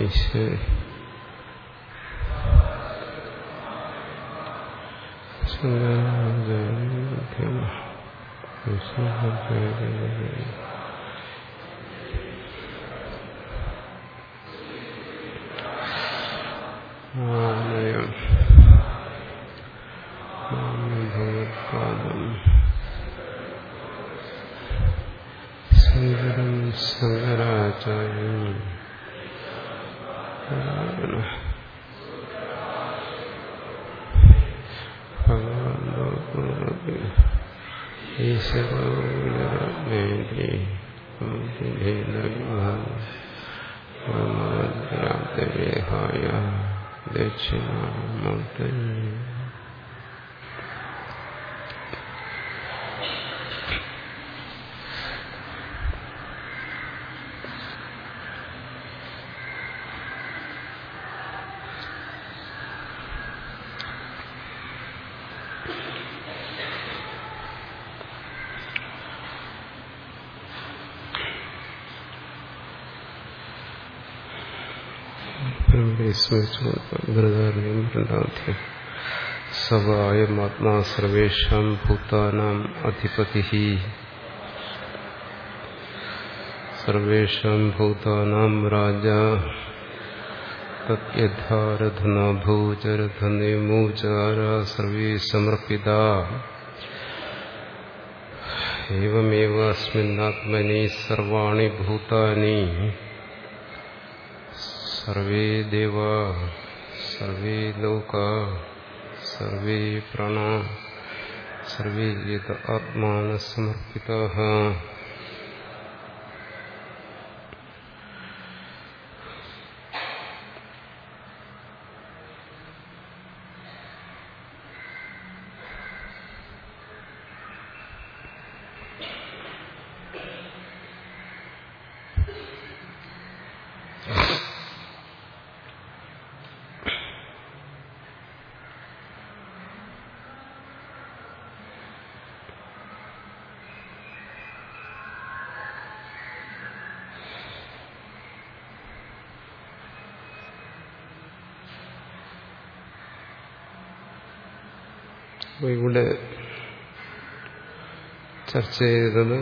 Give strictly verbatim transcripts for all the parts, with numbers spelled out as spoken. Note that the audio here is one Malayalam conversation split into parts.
ഈശ്വര ആലയം ഭഗവത്പാദം ശങ്കരം ശങ്കരാചാര്യം ഈശ്വരേഹായ ദക്ഷിണാമൂർത്തേ. ബൃഹദാരണ്യം രണ്ടാമധ്യായം. സവായമാത്മാ സർവേഷാം ഭൂതാനാം അധിപതിഃ സർവേഷാം ഭൂതാനാം രാജാ തദ്യഥാരഥനാ ഭൂചരഥനേമൂചാരാ സർവേ സമർപ്പിതാ ഏവമേവ അസ്മിന്നാത്മനി സർവാണി ഭൂതാനി സർവേ ദേവാ സർവേ ലോകാ സർവേ പ്രാണാ സർവേ യത ആത്മാനഃ സമർപ്പിതാഃ. ഇവിടെ ചർച്ച ചെയ്തത്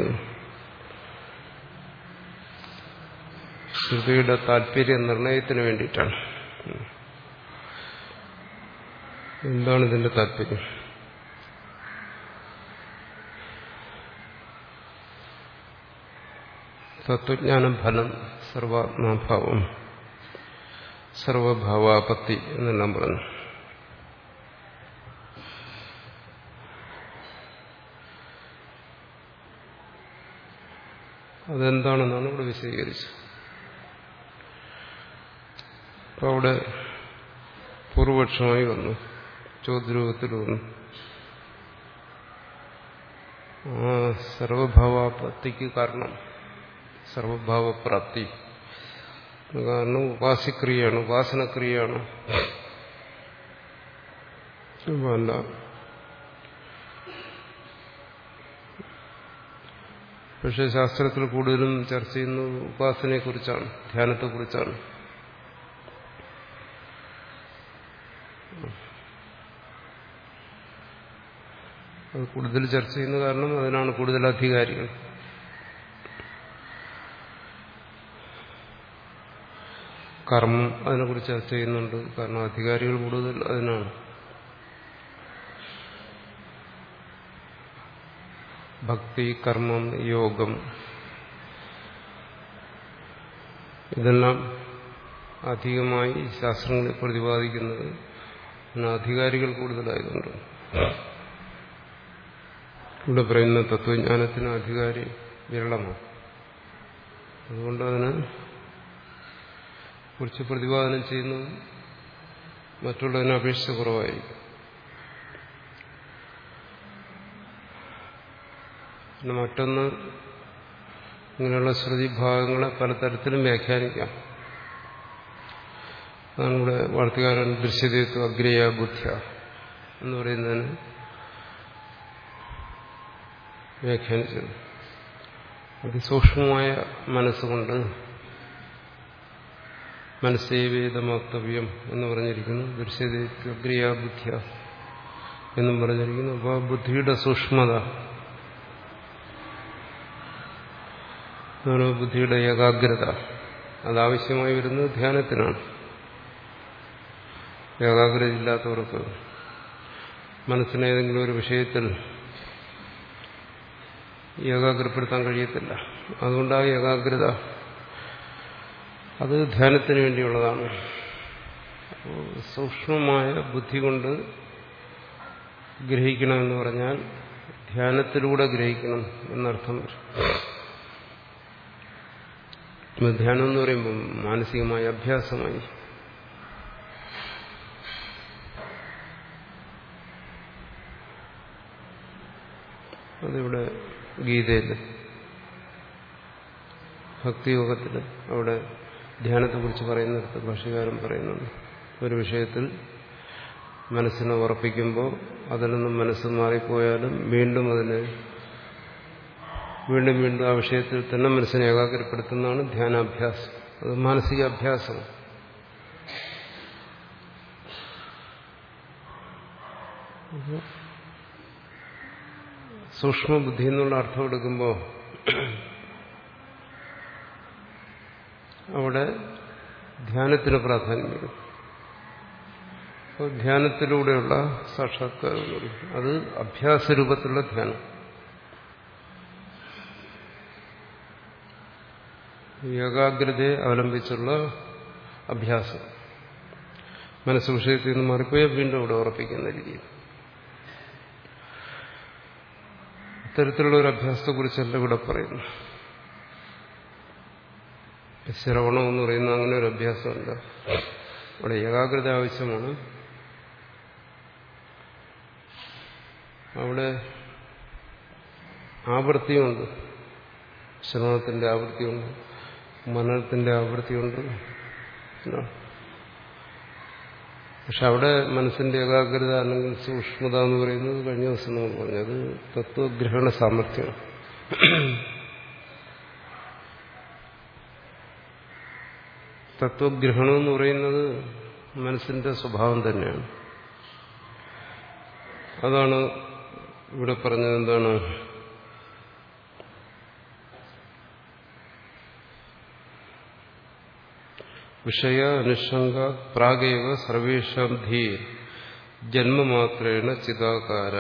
ശ്രുതിയുടെ താല്പര്യ നിർണയത്തിന് വേണ്ടിയിട്ടാണ്. എന്താണ് ഇതിന്റെ താല്പര്യം? തത്വജ്ഞാന ഫലം സർവാത്മാഭാവം സർവഭാവാപത്തി എന്നെല്ലാം പറഞ്ഞു. അതെന്താണെന്നാണ് ഇവിടെ വിശദീകരിച്ചത്. അപ്പൊ അവിടെ പൂർവപക്ഷമായി വന്നു, ചോദ്യരൂപത്തിൽ വന്നു. ആ സർവഭാവാപത്തിക്ക് കാരണം സർവഭാവപ്രാപ്തി കാരണം ഉപാസിക്രിയയാണ്, ഉപാസനക്രിയയാണ്. അല്ല പക്ഷെ ശാസ്ത്രത്തിൽ കൂടുതലും ചർച്ച ചെയ്യുന്നത് ഉപാസനയെക്കുറിച്ചാണ്, ധ്യാനത്തെക്കുറിച്ചാണ്. അത് കൂടുതൽ ചർച്ച ചെയ്യുന്ന കാരണം അതിനാണ് കൂടുതൽ അധികാരികൾ. കർമ്മം അതിനെക്കുറിച്ച് ചർച്ച ചെയ്യുന്നുണ്ട്, കാരണം അധികാരികൾ കൂടുതൽ അതിനാണ്. ഭക്തി, കർമ്മം, യോഗം ഇതെല്ലാം അധികമായി ശാസ്ത്രങ്ങളിൽ പ്രതിപാദിക്കുന്നത് അധികാരികൾ കൂടുതലായതുകൊണ്ട്. ഇവിടെ പറയുന്ന തത്വജ്ഞാനത്തിന് അധികാരി വിരളമാണ്. അതുകൊണ്ട് അതിനെ കുറിച്ച് പ്രതിപാദനം ചെയ്യുന്നത് മറ്റുള്ളതിനെ അപേക്ഷിച്ച് കുറവായിരിക്കും. പിന്നെ മറ്റൊന്ന്, ഇങ്ങനെയുള്ള ശ്രുതിഭാഗങ്ങളെ പലതരത്തിലും വ്യാഖ്യാനിക്കാം. അതാണ് ഇവിടെ വാർത്തകാരൻ ദൃശ്യതത്വ അഗ്രേയ ബുദ്ധ്യ എന്ന് പറയുന്നതിന് വ്യാഖ്യാനിച്ചത്. അതിസൂക്ഷ്മമായ മനസ്സുകൊണ്ട് മനസ്സേവേദമാക്തവ്യം എന്ന് പറഞ്ഞിരിക്കുന്നു. ദൃശ്യതേക്രിയാബുദ്ധ്യ എന്നും പറഞ്ഞിരിക്കുന്നു. അപ്പോൾ ബുദ്ധിയുടെ സൂക്ഷ്മത, ബുദ്ധിയുടെ ഏകാഗ്രത അതാവശ്യമായി വരുന്നത് ധ്യാനത്തിനാണ്. ഏകാഗ്രത ഇല്ലാത്തവർക്ക് മനസ്സിനെ ഏതെങ്കിലും ഒരു വിഷയത്തിൽ ഏകാഗ്രപ്പെടുത്താൻ കഴിയത്തില്ല. അതുകൊണ്ട് ആ ഏകാഗ്രത അത് ധ്യാനത്തിന് വേണ്ടിയുള്ളതാണ്. സൂക്ഷ്മമായ ബുദ്ധി കൊണ്ട് ഗ്രഹിക്കണമെന്ന് പറഞ്ഞാൽ ധ്യാനത്തിലൂടെ ഗ്രഹിക്കണം എന്നർത്ഥം വരും. ധ്യാനം എന്ന് പറയുമ്പോൾ മാനസികമായ അഭ്യാസമായി. അതിവിടെ ഗീതയിൽ ഭക്തിയോഗത്തിൽ അവിടെ ധ്യാനത്തെക്കുറിച്ച് പറയുന്നിടത്ത് ഭാഷ്യകാരൻ പറയുന്നുണ്ട്. ഒരു വിഷയത്തിൽ മനസ്സിനെ ഉറപ്പിക്കുമ്പോൾ അതിൽ നിന്നും മനസ്സ് മാറിപ്പോയാലും വീണ്ടും അതിനെ വീണ്ടും വീണ്ടും ആ വിഷയത്തിൽ തന്നെ മനസ്സിനെ ഏകാഗ്രപ്പെടുത്തുന്നതാണ് ധ്യാനാഭ്യാസം. അത് മാനസിക അഭ്യാസമാണ്. സൂക്ഷ്മബുദ്ധി എന്നുള്ള അർത്ഥം എടുക്കുമ്പോൾ അവിടെ ധ്യാനത്തിന് പ്രാധാന്യം വരും. അപ്പോൾ ധ്യാനത്തിലൂടെയുള്ള സാക്ഷാത്കാരം വരും. അത് അഭ്യാസരൂപത്തിലുള്ള ധ്യാനം. ഏകാഗ്രതയെ അവലംബിച്ചുള്ള അഭ്യാസം. മനസ്സ് വിഷയത്തിൽ നിന്ന് മാറിപ്പോയാൽ വീണ്ടും അവിടെ ഉറപ്പിക്കുന്ന രീതിയിൽ. ഇത്തരത്തിലുള്ള ഒരു അഭ്യാസത്തെക്കുറിച്ചല്ല ഇവിടെ പറയുന്നു. ശ്രവണം എന്ന് പറയുന്ന അങ്ങനെ ഒരു അഭ്യാസമല്ല. അവിടെ ഏകാഗ്രത ആവശ്യമാണ്. അവിടെ ആവൃത്തിയുണ്ട്. ശ്രവണത്തിന്റെ ആവൃത്തിയുണ്ട്, മനനത്തിന്റെ ആവൃത്തിയുണ്ട്. പക്ഷെ അവിടെ മനസ്സിന്റെ ഏകാഗ്രത അല്ലെങ്കിൽ സൂക്ഷ്മത എന്ന് പറയുന്നത് കഴിഞ്ഞ ദിവസം നമ്മൾ പറഞ്ഞത് തത്വഗ്രഹണ സാമർഥ്യമാണ്. തത്വഗ്രഹണം എന്ന് പറയുന്നത് മനസ്സിന്റെ സ്വഭാവം തന്നെയാണ്. അതാണ് ഇവിടെ പറഞ്ഞത്. എന്താണ്? വിഷയ അനുഷംഗ പ്രാഗേവ സർവേഷാം ധീ ജന്മമാത്രേണ ചിതാകാര.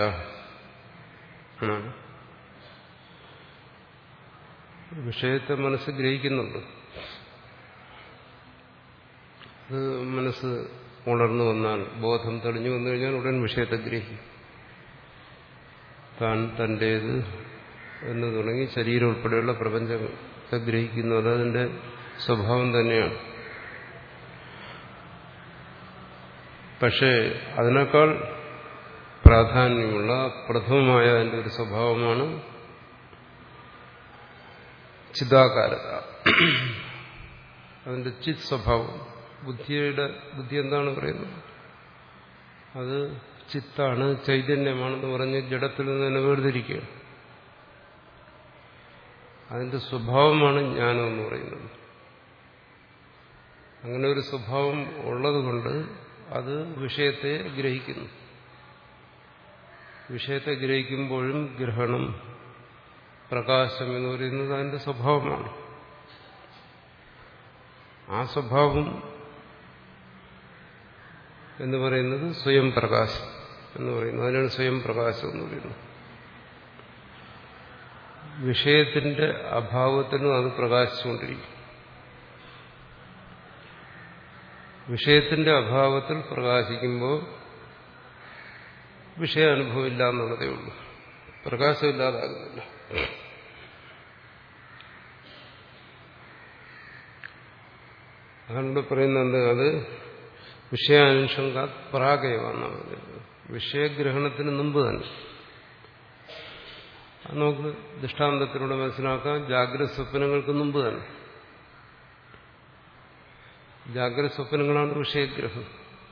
വിഷയത്തെ മനസ്സ് ഗ്രഹിക്കുന്നുണ്ട്. അത് മനസ്സ് ഉണർന്നു വന്നാൽ, ബോധം തെളിഞ്ഞു വന്നു കഴിഞ്ഞാൽ ഉടൻ വിഷയത്തെ ഗ്രഹിക്കും. താൻ തൻ്റേത് എന്ന് തുടങ്ങി ശരീരം ഉൾപ്പെടെയുള്ള പ്രപഞ്ചത്തെ ഗ്രഹിക്കുന്നു. അതതിൻ്റെ സ്വഭാവം തന്നെയാണ്. പക്ഷേ അതിനേക്കാൾ പ്രാധാന്യമുള്ള പ്രഥമമായ അതിൻ്റെ ഒരു സ്വഭാവമാണ് ചിതാകാരത. അതിൻ്റെ ചിത് സ്വഭാവം. ബുദ്ധിയുടെ ബുദ്ധി എന്താണ് പറയുന്നത്? അത് ചിത്താണ്, ചൈതന്യമാണെന്ന് പറഞ്ഞ് ജഡത്തിൽ നിന്ന് തന്നെ വേർതിരിക്കുകയാണ്. അതിന്റെ സ്വഭാവമാണ് ജ്ഞാനം എന്ന് പറയുന്നത്. അങ്ങനെ ഒരു സ്വഭാവം ഉള്ളതുകൊണ്ട് അത് വിഷയത്തെ ഗ്രഹിക്കുന്നു. വിഷയത്തെ ഗ്രഹിക്കുമ്പോഴും ഗ്രഹണം, പ്രകാശം എന്ന് പറയുന്നത് അതിന്റെ സ്വഭാവമാണ്. ആ സ്വഭാവം എന്ന് പറയുന്നത് സ്വയം പ്രകാശം എന്ന് പറയുന്നത്. അതിനാണ് സ്വയം പ്രകാശം എന്ന് പറയുന്നത്. വിഷയത്തിന്റെ അഭാവത്തിനും അത് പ്രകാശിച്ചുകൊണ്ടിരിക്കും. വിഷയത്തിന്റെ അഭാവത്തിൽ പ്രകാശിക്കുമ്പോൾ വിഷയാനുഭവം ഇല്ല എന്നുള്ളതേ ഉള്ളൂ. പ്രകാശമില്ലാതാകുന്നില്ല. അതുകൊണ്ട് പറയുന്നത് അത് വിഷയാനുഷംഗ പ്രാഗേവാന്നാണ് പറയുന്നത്. വിഷയഗ്രഹണത്തിന് മുമ്പ് തന്നെ. അത് നമുക്ക് ദൃഷ്ടാന്തത്തിലൂടെ മനസ്സിലാക്കാം. ജാഗ്രത സ്വപ്നങ്ങൾക്ക് മുമ്പ് തന്നെ. ജാഗ്രത സ്വപ്നങ്ങളാണ് വിഷയഗ്രഹം.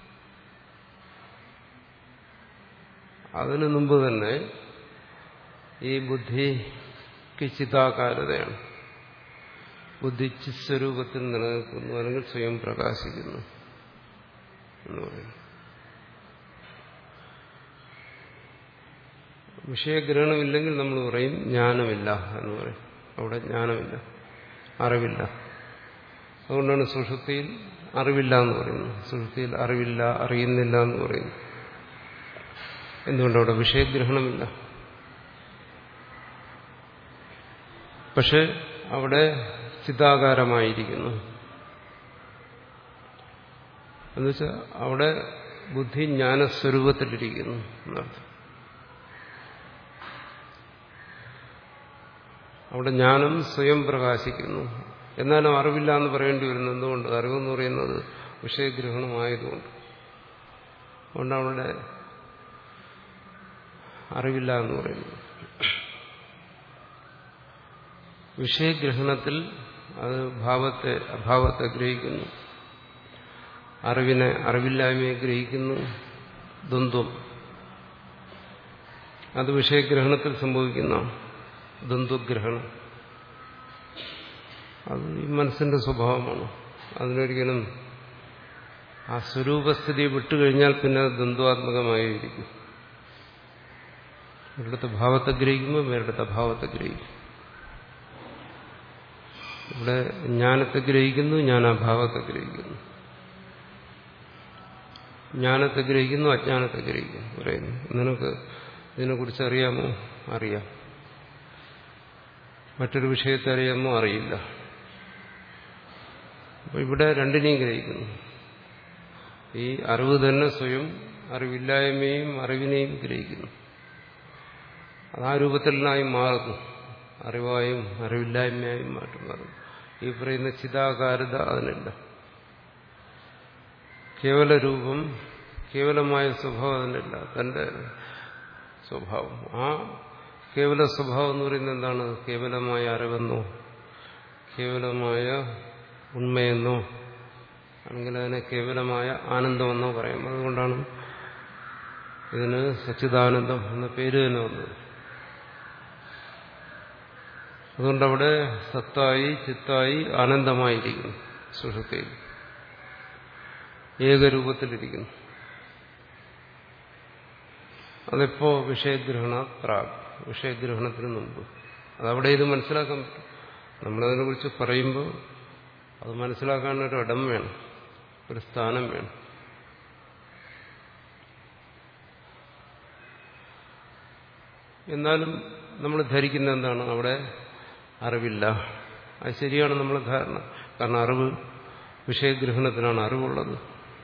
അതിനു മുമ്പ് തന്നെ ഈ ബുദ്ധിക്ക് ചിതാകാരതയാണ്. ബുദ്ധി ചിസ്വരൂപത്തിൽ നിലനിൽക്കുന്നു, അല്ലെങ്കിൽ സ്വയം പ്രകാശിക്കുന്നു എന്ന് പറയുന്നു. വിഷയഗ്രഹണമില്ലെങ്കിൽ നമ്മൾ പറയും ജ്ഞാനമില്ല എന്ന് പറയും. അവിടെ ജ്ഞാനമില്ല, അറിവില്ല. അതുകൊണ്ടാണ് സുഷുപ്തിയിൽ അറിവില്ല എന്ന് പറയുന്നത്. സുഷുപ്തിയിൽ അറിവില്ല, അറിയുന്നില്ല എന്ന് പറയുന്നു. എന്തുകൊണ്ടവിടെ വിഷയഗ്രഹണമില്ല. പക്ഷെ അവിടെ ചിതാകാരമായിരിക്കുന്നു. എന്നുവെച്ചാൽ അവിടെ ബുദ്ധി ജ്ഞാനസ്വരൂപത്തിലിരിക്കുന്നു എന്നർത്ഥം. അവിടെ ജ്ഞാനം സ്വയം പ്രകാശിക്കുന്നു. എന്നാലും അറിവില്ല എന്ന് പറയേണ്ടി വരുന്നത് എന്തുകൊണ്ട്? അറിവെന്ന് പറയുന്നത് വിഷയഗ്രഹണമായതുകൊണ്ട്. അതുകൊണ്ട് അവിടെ അറിവില്ല എന്ന് പറയുന്നു. വിഷയഗ്രഹണത്തിൽ അത് ഭാവത്തെ അഭാവത്തെ ഗ്രഹിക്കുന്നു, അറിവിനെ അറിവില്ലായ്മയെ ഗ്രഹിക്കുന്നു. ദ്വന്ദ്വം അത് വിഷയഗ്രഹണത്തിൽ സംഭവിക്കുന്ന ദ്വന്ദ്വഗ്രഹണം. അത് ഈ മനസ്സിന്റെ സ്വഭാവമാണ്. അതിനൊരിക്കലും ആ സ്വരൂപസ്ഥിതി വിട്ടുകഴിഞ്ഞാൽ പിന്നെ അത് ദ്വന്ദ്വാത്മകമായിരിക്കും. ഒരിടത്ത് ഭാവത്തെ ഗ്രഹിക്കുമ്പോൾ വേറിടത്തെ ഭാവത്തെ ഗ്രഹിക്കും. ഇവിടെ ജ്ഞാനത്തെ ഗ്രഹിക്കുന്നു, ജ്ഞാനാഭാവത്തെ ഗ്രഹിക്കുന്നു. ജ്ഞാനത്തെ ഗ്രഹിക്കുന്നു, അജ്ഞാനത്തെ ഗ്രഹിക്കുന്നു പറയുന്നു. നിനക്ക് ഇതിനെക്കുറിച്ച് അറിയാമോ? അറിയാം. മറ്റൊരു വിഷയത്തെ അറിയാമോ? അറിയില്ല. അപ്പൊ ഇവിടെ രണ്ടിനെയും ഗ്രഹിക്കുന്നു. ഈ അറിവ് തന്നെ സ്വയം അറിവില്ലായ്മയും അറിവിനെയും ഗ്രഹിക്കുന്നു. അത് ആ രൂപത്തിലായി മാറുന്നു. അറിവായും അറിവില്ലായ്മയായും മാറ്റം മാറുന്നു. ഈ പറയുന്ന ചിതാകാരത അതിനില്ല. കേവല രൂപം, കേവലമായ സ്വഭാവം അതിനില്ല. തന്റെ സ്വഭാവം, ആ കേവല സ്വഭാവം എന്ന് പറയുന്നത് എന്താണ്? കേവലമായ അറിവെന്നോ കേവലമായ ഉണ്മയെന്നോ അല്ലെങ്കിൽ അതിനെ കേവലമായ ആനന്ദമെന്നോ പറയാം. അതുകൊണ്ടാണ് ഇതിന് സച്ചിദാനന്ദം എന്ന പേര് തന്നെ വന്നത്. അതുകൊണ്ടവിടെ സത്തായി ചിത്തായി ആനന്ദമായിരിക്കുന്നു. സുഷുപ്തിയിൽ ഏകരൂപത്തിലിരിക്കുന്നു. അതെപ്പോ? വിഷയഗ്രഹണ പ്രാഗ്, വിഷയഗ്രഹണത്തിന് മുമ്പ്. അതവിടെ ഇത് മനസ്സിലാക്കാൻ പറ്റും. നമ്മളതിനെ കുറിച്ച് പറയുമ്പോൾ അത് മനസ്സിലാക്കാനൊരു ഇടം വേണം, ഒരു സ്ഥാനം വേണം. എന്നാലും നമ്മൾ ധരിക്കുന്ന എന്താണ്? അവിടെ അറിവില്ല. അത് ശരിയാണ് നമ്മൾ ധാരണ. കാരണം അറിവ് വിഷയഗ്രഹണത്തിനാണ് അറിവുള്ളത്.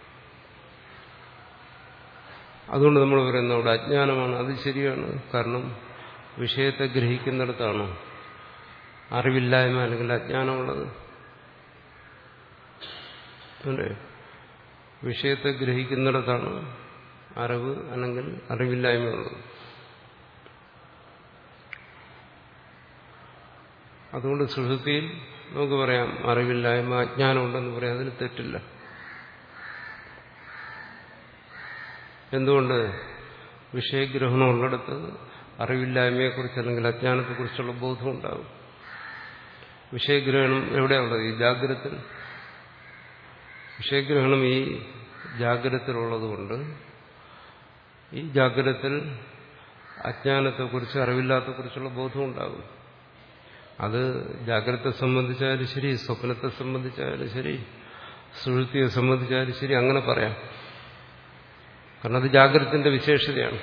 അതുകൊണ്ട് നമ്മൾ പറയുന്നത് അവിടെ അജ്ഞാനമാണ്. അത് ശരിയാണ്. കാരണം വിഷയത്തെ ഗ്രഹിക്കുന്നിടത്താണ് അറിവില്ലായ്മ അല്ലെങ്കിൽ അജ്ഞാനമുള്ളത്. അല്ലേ? വിഷയത്തെ ഗ്രഹിക്കുന്നിടത്താണ് അറിവ് അല്ലെങ്കിൽ അറിവില്ലായ്മയുള്ളത്. അതുകൊണ്ട് സുഷുപ്തിയിൽ നമുക്ക് പറയാം അറിവില്ലായ്മ അജ്ഞാനം ഉണ്ടെന്ന് പറയാം. അതിൽ തെറ്റില്ല. എന്തുകൊണ്ട്? വിഷയഗ്രഹണം ഉള്ളിടത്ത് അറിവില്ലായ്മയെക്കുറിച്ച് അല്ലെങ്കിൽ അജ്ഞാനത്തെക്കുറിച്ചുള്ള ബോധം ഉണ്ടാകും. വിഷയഗ്രഹണം എവിടെയുള്ളത്? ഈ ജാഗ്രതത്തിൽ. വിഷയഗ്രഹണം ഈ ജാഗ്രതത്തിലുള്ളതുകൊണ്ട് ഈ ജാഗ്രതത്തിൽ അജ്ഞാനത്തെക്കുറിച്ച് അറിവില്ലാത്തക്കുറിച്ചുള്ള ബോധം ഉണ്ടാകും. അത് ജാഗ്രതത്തെ സംബന്ധിച്ചാലും ശരി, സ്വപ്നത്തെ സംബന്ധിച്ചാലും ശരി, സുഷുപ്തിയെ സംബന്ധിച്ചാലും ശരി, അങ്ങനെ പറയാം. കാരണം അത് ജാഗ്രതത്തിന്റെ വിശേഷതയാണ്.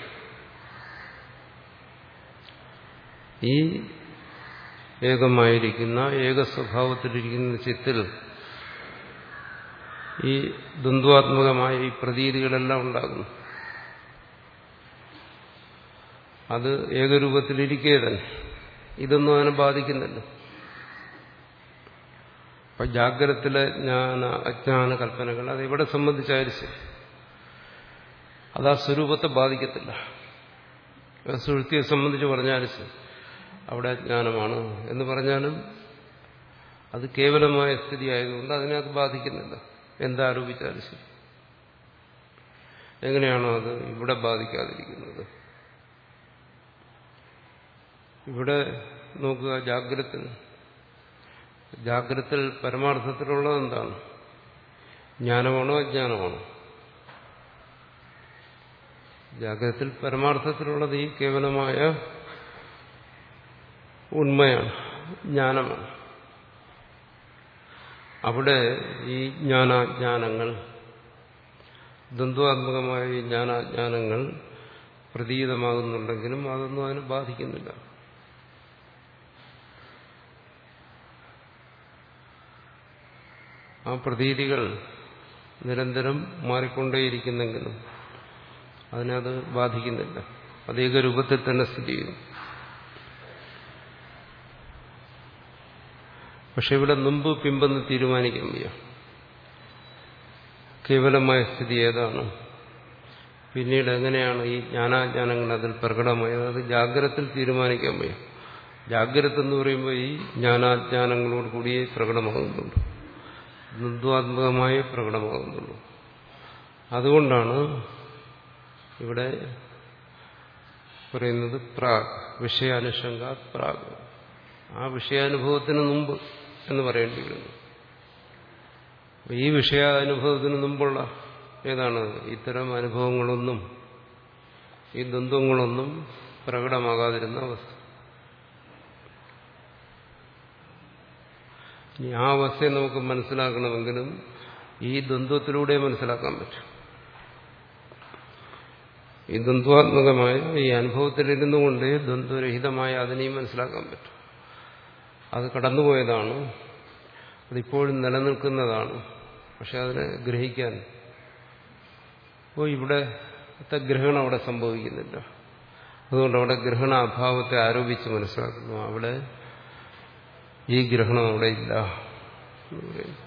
ഈ ഏകമായിരിക്കുന്ന ഏകസ്വഭാവത്തിലിരിക്കുന്ന ചിത്തിൽ ഈ ദ്വന്ദ്വാത്മകമായ ഈ പ്രതീതികളെല്ലാം ഉണ്ടാകുന്നു. അത് ഏകരൂപത്തിലിരിക്കുക തന്നെ. ഇതൊന്നും അതിനെ ബാധിക്കുന്നില്ല. അപ്പൊ ജാഗ്രതത്തിലെ ജ്ഞാന അജ്ഞാന കൽപ്പനകൾ അത് ഇവിടെ സംബന്ധിച്ചാലും ശരി, അത് ആ സ്വരൂപത്തെ ബാധിക്കത്തില്ല. സുഷുപ്തിയെ സംബന്ധിച്ച് പറഞ്ഞാലും ശരി, അവിടെ അജ്ഞാനമാണ് എന്ന് പറഞ്ഞാലും അത് കേവലമായ സ്ഥിതി ആയതുകൊണ്ട് അതിനെ അത് ബാധിക്കുന്നില്ല. എന്താരോപിച്ചാലും ശരി. എങ്ങനെയാണോ അത് ഇവിടെ ബാധിക്കാതിരിക്കുന്നത്? ഇവിടെ നോക്കുക, ജാഗ്രത ജാഗ്രത്തിൽ പരമാർത്ഥത്തിലുള്ളത് എന്താണ്? ജ്ഞാനമാണോ അജ്ഞാനമാണോ? ജാഗ്രത്തിൽ പരമാർത്ഥത്തിലുള്ളത് ഈ കേവലമായ ഉണ്മയാണ്, ജ്ഞാനമാണ്. അവിടെ ഈ ജ്ഞാനാജ്ഞാനങ്ങൾ, ദ്വന്ദ്വാത്മകമായ ഈ ജ്ഞാനാജ്ഞാനങ്ങൾ പ്രതീതമാകുന്നുണ്ടെങ്കിലും അതൊന്നും അതിനെ ബാധിക്കുന്നില്ല. ആ പ്രതീതികൾ നിരന്തരം മാറിക്കൊണ്ടേയിരിക്കുന്നെങ്കിലും അതിനത് ബാധിക്കുന്നില്ല. അത് ഏകരൂപത്തിൽ തന്നെ സ്ഥിതി ചെയ്യുന്നു. പക്ഷെ ഇവിടെ മുമ്പ് പിമ്പെന്ന് തീരുമാനിക്കാൻ വയ്യ. കേവലമായ സ്ഥിതി ഏതാണ്, പിന്നീട് എങ്ങനെയാണ് ഈ ജ്ഞാനാജ്ഞാനങ്ങൾ അതിൽ പ്രകടമായത്, അത് ജാഗ്രതത്തിൽ തീരുമാനിക്കാൻ വയ്യ. ജാഗ്രത എന്ന് പറയുമ്പോൾ ഈ ജ്ഞാനാജ്ഞാനങ്ങളോട് കൂടിയേ പ്രകടമാകുന്നുള്ളൂ, ദ്വന്ദ്വാത്മകമായി പ്രകടമാകുന്നുള്ളൂ. അതുകൊണ്ടാണ് ഇവിടെ പറയുന്നത് പ്രാഗ്, വിഷയാനുഷംഗ പ്രാഗ്, ആ വിഷയാനുഭവത്തിന് മുമ്പ് എന്ന് പറയേണ്ടി വരുന്നു. ഈ വിഷയാനുഭവത്തിന് മുമ്പുള്ള ഏതാണ്? ഇത്തരം അനുഭവങ്ങളൊന്നും, ഈ ദ്വന്ദ്വങ്ങളൊന്നും പ്രകടമാകാതിരുന്ന അവസ്ഥ. ഇനി ആ അവസ്ഥയെ നമുക്ക് മനസ്സിലാക്കണമെങ്കിലും ഈ ദ്വന്ദ്വത്തിലൂടെ മനസ്സിലാക്കാൻ പറ്റും. ഈ ദ്വന്ദ്വാത്മകമായ ഈ അനുഭവത്തിലിരുന്നു കൊണ്ട് ദ്വന്ദ്വരഹിതമായ അതിനെയും മനസ്സിലാക്കാൻ പറ്റും. അത് കടന്നുപോയതാണ്, അതിപ്പോഴും നിലനിൽക്കുന്നതാണ്. പക്ഷെ അതിനെ ഗ്രഹിക്കാൻ ഇപ്പോൾ ഇവിടത്തെ ഗ്രഹണം അവിടെ സംഭവിക്കുന്നില്ല. അതുകൊണ്ട് അവിടെ ഗ്രഹണാഭാവത്തെ ആരോപിച്ച് മനസ്സിലാക്കുന്നു. അവിടെ ഈ ഗ്രഹണം അവിടെ ഇല്ല എന്ന് പറയുന്നു.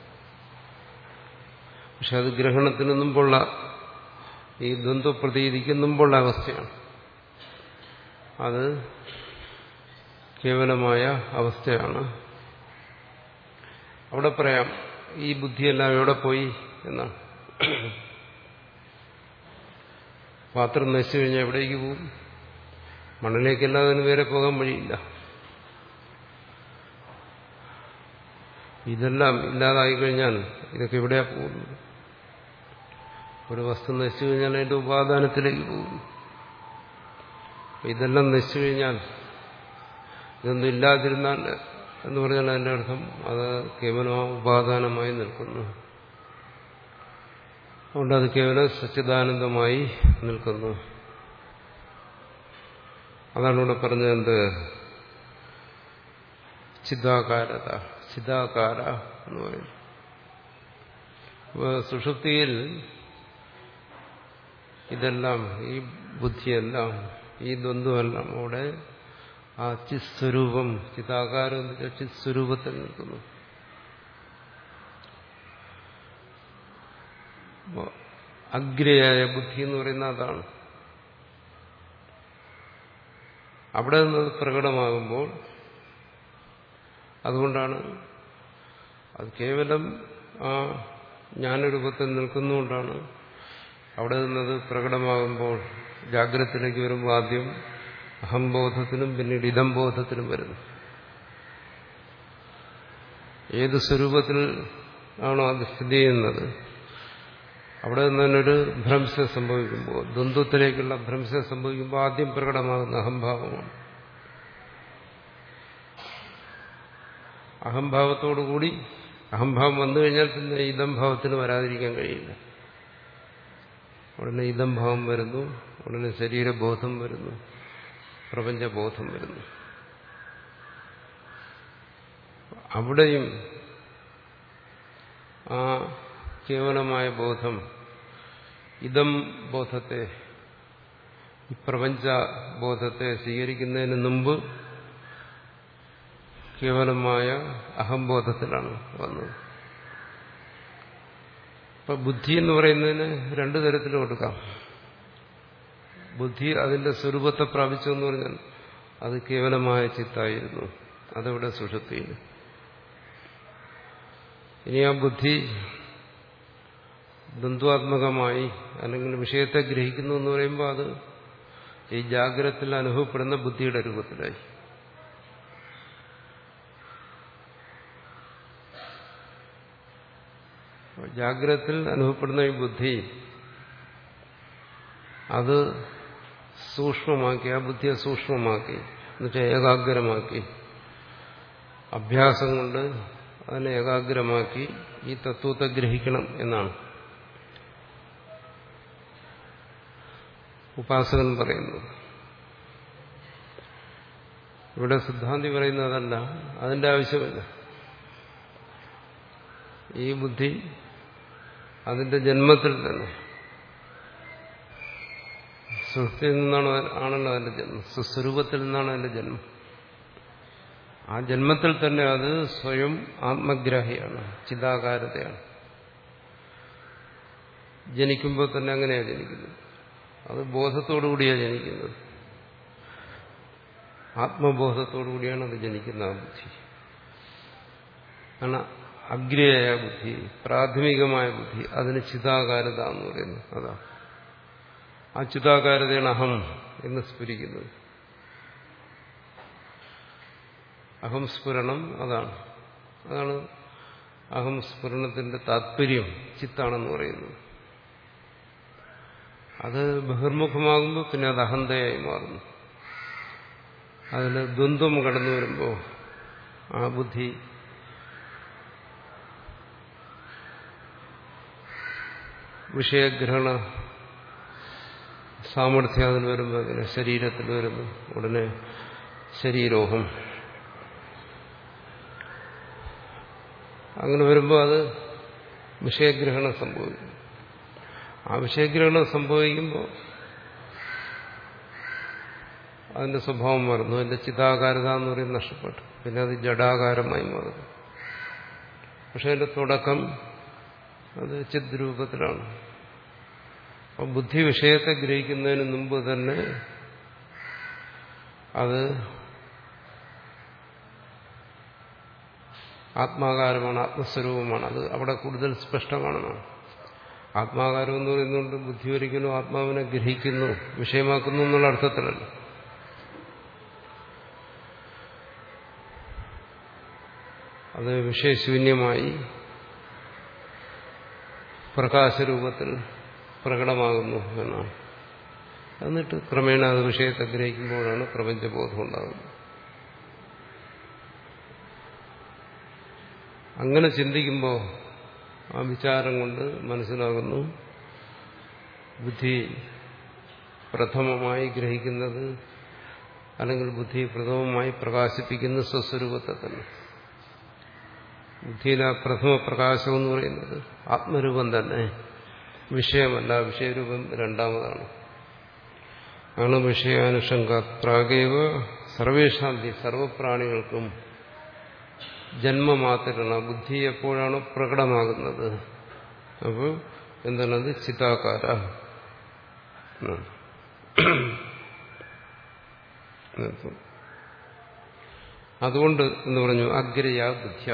പക്ഷെ അത് ഗ്രഹണത്തിന് മുമ്പുള്ള, ഈ ദ്വന്ദ്വപ്രതീതിക്ക് മുമ്പുള്ള അവസ്ഥയാണ്. അത് കേവലമായ അവസ്ഥയാണ്. അവിടെ പറയാം ഈ ബുദ്ധിയെല്ലാം എവിടെ പോയി എന്നാണ്. പാത്രം നശിച്ചു കഴിഞ്ഞാൽ എവിടേക്ക് പോകും? മണ്ണിലേക്കല്ലാതെ അതിന് വേറെ പോകാൻ വഴിയില്ല. ഇതെല്ലാം ഇല്ലാതായി കഴിഞ്ഞാൽ ഇതൊക്കെ എവിടെയാ പോകുന്നത്? ഒരു വസ്തു നശിച്ചു കഴിഞ്ഞാൽ അതിന്റെ ഉപാദാനത്തിലേക്ക് പോകും. ഇതെല്ലാം നശിച്ചു കഴിഞ്ഞാൽ, ഇതൊന്നും ഇല്ലാതിരുന്നാൽ എന്ന് പറഞ്ഞാൽ അതിന്റെ അർത്ഥം അത് കേവലം ഉപാദാനമായി നിൽക്കുന്നു. അതുകൊണ്ട് അത് കേവലം സച്ചിദാനന്ദമായി നിൽക്കുന്നു. അതാണ് ഇവിടെ പറഞ്ഞത്. എന്ത്? ചിദാകാരത, ചിദാകാര എന്ന് പറയും. സുഷുപ്തിയിൽ ഇതെല്ലാം, ഈ ബുദ്ധിയെല്ലാം, ഈ ദ്വന്ദ്വമെല്ലാം അവിടെ ആ ചിസ്വരൂപം, ചിതാകാരം എന്ന് വെച്ചാൽ ചിസ്വരൂപത്തിൽ നിൽക്കുന്നു. അഗ്രയായ ബുദ്ധി എന്ന് പറയുന്ന അതാണ്. അവിടെ നിന്ന് പ്രകടമാകുമ്പോൾ, അതുകൊണ്ടാണ് അത് കേവലം ആ ജ്ഞാനരൂപത്തിൽ നിൽക്കുന്നുകൊണ്ടാണ് അവിടെ നിന്നത് പ്രകടമാകുമ്പോൾ ജാഗ്രതത്തിലേക്ക് വരുമ്പോൾ ആദ്യം അഹംബോധത്തിനും പിന്നീട് ഇദംബോധത്തിനും വരുന്നു. ഏത് സ്വരൂപത്തിൽ ആണോ അത് സ്ഥിതി ചെയ്യുന്നത്, അവിടെ നിന്ന് തന്നെയൊരു ഭ്രംശം സംഭവിക്കുമ്പോൾ, ദ്വന്ദ്വത്തിലേക്കുള്ള ഭ്രംശം സംഭവിക്കുമ്പോൾ ആദ്യം പ്രകടമാകുന്ന അഹംഭാവമാണ്. അഹംഭാവത്തോടുകൂടി അഹംഭാവം വന്നു കഴിഞ്ഞാൽ പിന്നെ ഇദംഭാവത്തിന് വരാതിരിക്കാൻ കഴിയില്ല. ഉടനെ ഇദംഭാവം വരുന്നു, ഉടനെ ശരീരബോധം വരുന്നു, പ്രപഞ്ചബോധം വരുന്നു. അവിടെയും ആ കേവലമായ ബോധം ഇദം ബോധത്തെ, ഈ പ്രപഞ്ച ബോധത്തെ സ്വീകരിക്കുന്നതിന് മുമ്പ് കേവലമായ അഹംബോധത്തിലാണ് വന്നത്. ഇപ്പൊ ബുദ്ധി എന്ന് പറയുന്നതിന് രണ്ടു തരത്തിൽ കൊടുക്കാം. ബുദ്ധി അതിന്റെ സ്വരൂപത്തെ പ്രാപിച്ചു എന്ന് പറഞ്ഞാൽ അത് കേവലമായ ചിത്തായിരുന്നു, അതവിടെ സുഷുപ്തിയിൽ. ഇനി ആ ബുദ്ധി ദ്വന്ദ്വാത്മകമായി അല്ലെങ്കിൽ വിഷയത്തെ ഗ്രഹിക്കുന്നു എന്ന് പറയുമ്പോൾ അത് ഈ ജാഗ്രതത്തിൽ അനുഭവപ്പെടുന്ന ബുദ്ധിയുടെ രൂപത്തിലായി. ജാഗ്രതത്തിൽ അനുഭവപ്പെടുന്ന ഈ ബുദ്ധി അത് സൂക്ഷ്മമാക്കി, ആ ബുദ്ധിയെ സൂക്ഷ്മമാക്കി, എന്നുവെച്ചാൽ ഏകാഗ്രമാക്കി, അഭ്യാസം കൊണ്ട് അതിനെ ഏകാഗ്രമാക്കി ഈ തത്വത്തെ ഗ്രഹിക്കണം എന്നാണ് ഉപാസകൻ പറയുന്നത്. ഇവിടെ സിദ്ധാന്തി പറയുന്നതല്ല, അതിന്റെ ആവശ്യമില്ല. ഈ ബുദ്ധി അതിന്റെ ജന്മത്തിൽ തന്നെ, സുഹൃത്തിൽ നിന്നാണ് ആണല്ലോ അതിന്റെ ജന്മം, സ്വസ്വരൂപത്തിൽ നിന്നാണ് അതിന്റെ ജന്മം. ആ ജന്മത്തിൽ തന്നെ അത് സ്വയം ആത്മഗ്രാഹിയാണ്, ചിദാകാരതയാണ്. ജനിക്കുമ്പോൾ തന്നെ അങ്ങനെയാണ് ജനിക്കുന്നത്. അത് ബോധത്തോടുകൂടിയാണ് ജനിക്കുന്നത്, ആത്മബോധത്തോടുകൂടിയാണ് അത് ജനിക്കുന്ന ആ ബുദ്ധി. ആണ് അഗ്രയായ ബുദ്ധി, പ്രാഥമികമായ ബുദ്ധി. അതിന് ചിദാകാരത എന്ന് പറയുന്നു. അതാ ആ ചിദാകാരതയാണ് അഹം എന്ന് സ്ഫുരിക്കുന്നത്. അഹം സ്ഫുരണം അതാണ്. അതാണ് അഹം സ്ഫുരണത്തിന്റെ താത്പര്യം, ചിത്താണെന്ന് പറയുന്നത്. അത് ബഹിർമുഖമാകുമ്പോൾ പിന്നെ അത് അഹന്തയായി മാറുന്നു. അതിൽ ദ്വന്ദ്വം കടന്നു വരുമ്പോൾ ആ ബുദ്ധി വിഷയഗ്രഹണ സാമർഥ്യം അതിൽ വരുമ്പോൾ അങ്ങനെ ശരീരത്തിൽ വരുന്നു. ഉടനെ ശരീരോഹം. അങ്ങനെ വരുമ്പോൾ അത് വിഷയഗ്രഹണം സംഭവിക്കും. ആ വിഷയഗ്രഹണം സംഭവിക്കുമ്പോൾ അതിന്റെ സ്വഭാവം മാറുന്നു. അതിന്റെ ചിതാകാരത എന്ന് പറയുന്നത് നഷ്ടപ്പെട്ടു. പിന്നെ അത് ജഡാകാരമായി മാറുന്നു. പക്ഷെ അതിന്റെ തുടക്കം അത് ചിത് രൂപത്തിലാണ്. അപ്പം ബുദ്ധി വിഷയത്തെ ഗ്രഹിക്കുന്നതിന് മുമ്പ് തന്നെ അത് ആത്മാകാരമാണ്, ആത്മസ്വരൂപമാണ്. അത് അവിടെ കൂടുതൽ സ്പഷ്ടമാണെന്നാണ്. ആത്മാകാരം എന്ന് പറയുന്നുകൊണ്ട് ബുദ്ധി ഒരിക്കലും ആത്മാവിനെ ഗ്രഹിക്കുന്നു, വിഷയമാക്കുന്നു എന്നുള്ള അർത്ഥത്തിലല്ല. അത് വിഷയശൂന്യമായി പ്രകാശരൂപത്തിൽ പ്രകടമാകുന്നു എന്നാണ്. എന്നിട്ട് ക്രമേണ അത് വിഷയത്തെ ഗ്രഹിക്കുമ്പോഴാണ് പ്രപഞ്ചബോധം ഉണ്ടാകുന്നത്. അങ്ങനെ ചിന്തിക്കുമ്പോൾ ആ വിചാരം കൊണ്ട് മനസ്സിലാകുന്നു ബുദ്ധി പ്രഥമമായി ഗ്രഹിക്കുന്നത്, അല്ലെങ്കിൽ ബുദ്ധി പ്രഥമമായി പ്രകാശിപ്പിക്കുന്ന സ്വസ്വരൂപത്തെ തന്നെ. ബുദ്ധിയിലെ പ്രഥമ പ്രകാശം എന്ന് പറയുന്നത് ആത്മരൂപം തന്നെ, വിഷയമല്ല. വിഷയരൂപം രണ്ടാമതാണ്. ആണ് വിഷയാനുഷങ്ക പ്രാഗേവ സർവേഷാന്തി, സർവപ്രാണികൾക്കും ജന്മമാത്രമാണ്. ബുദ്ധി എപ്പോഴാണ് പ്രകടമാകുന്നത്? അപ്പോൾ എന്താണത്? ചിതാകാര. അതുകൊണ്ട് എന്ന് പറഞ്ഞു അഗ്രയ ബുദ്ധ്യ.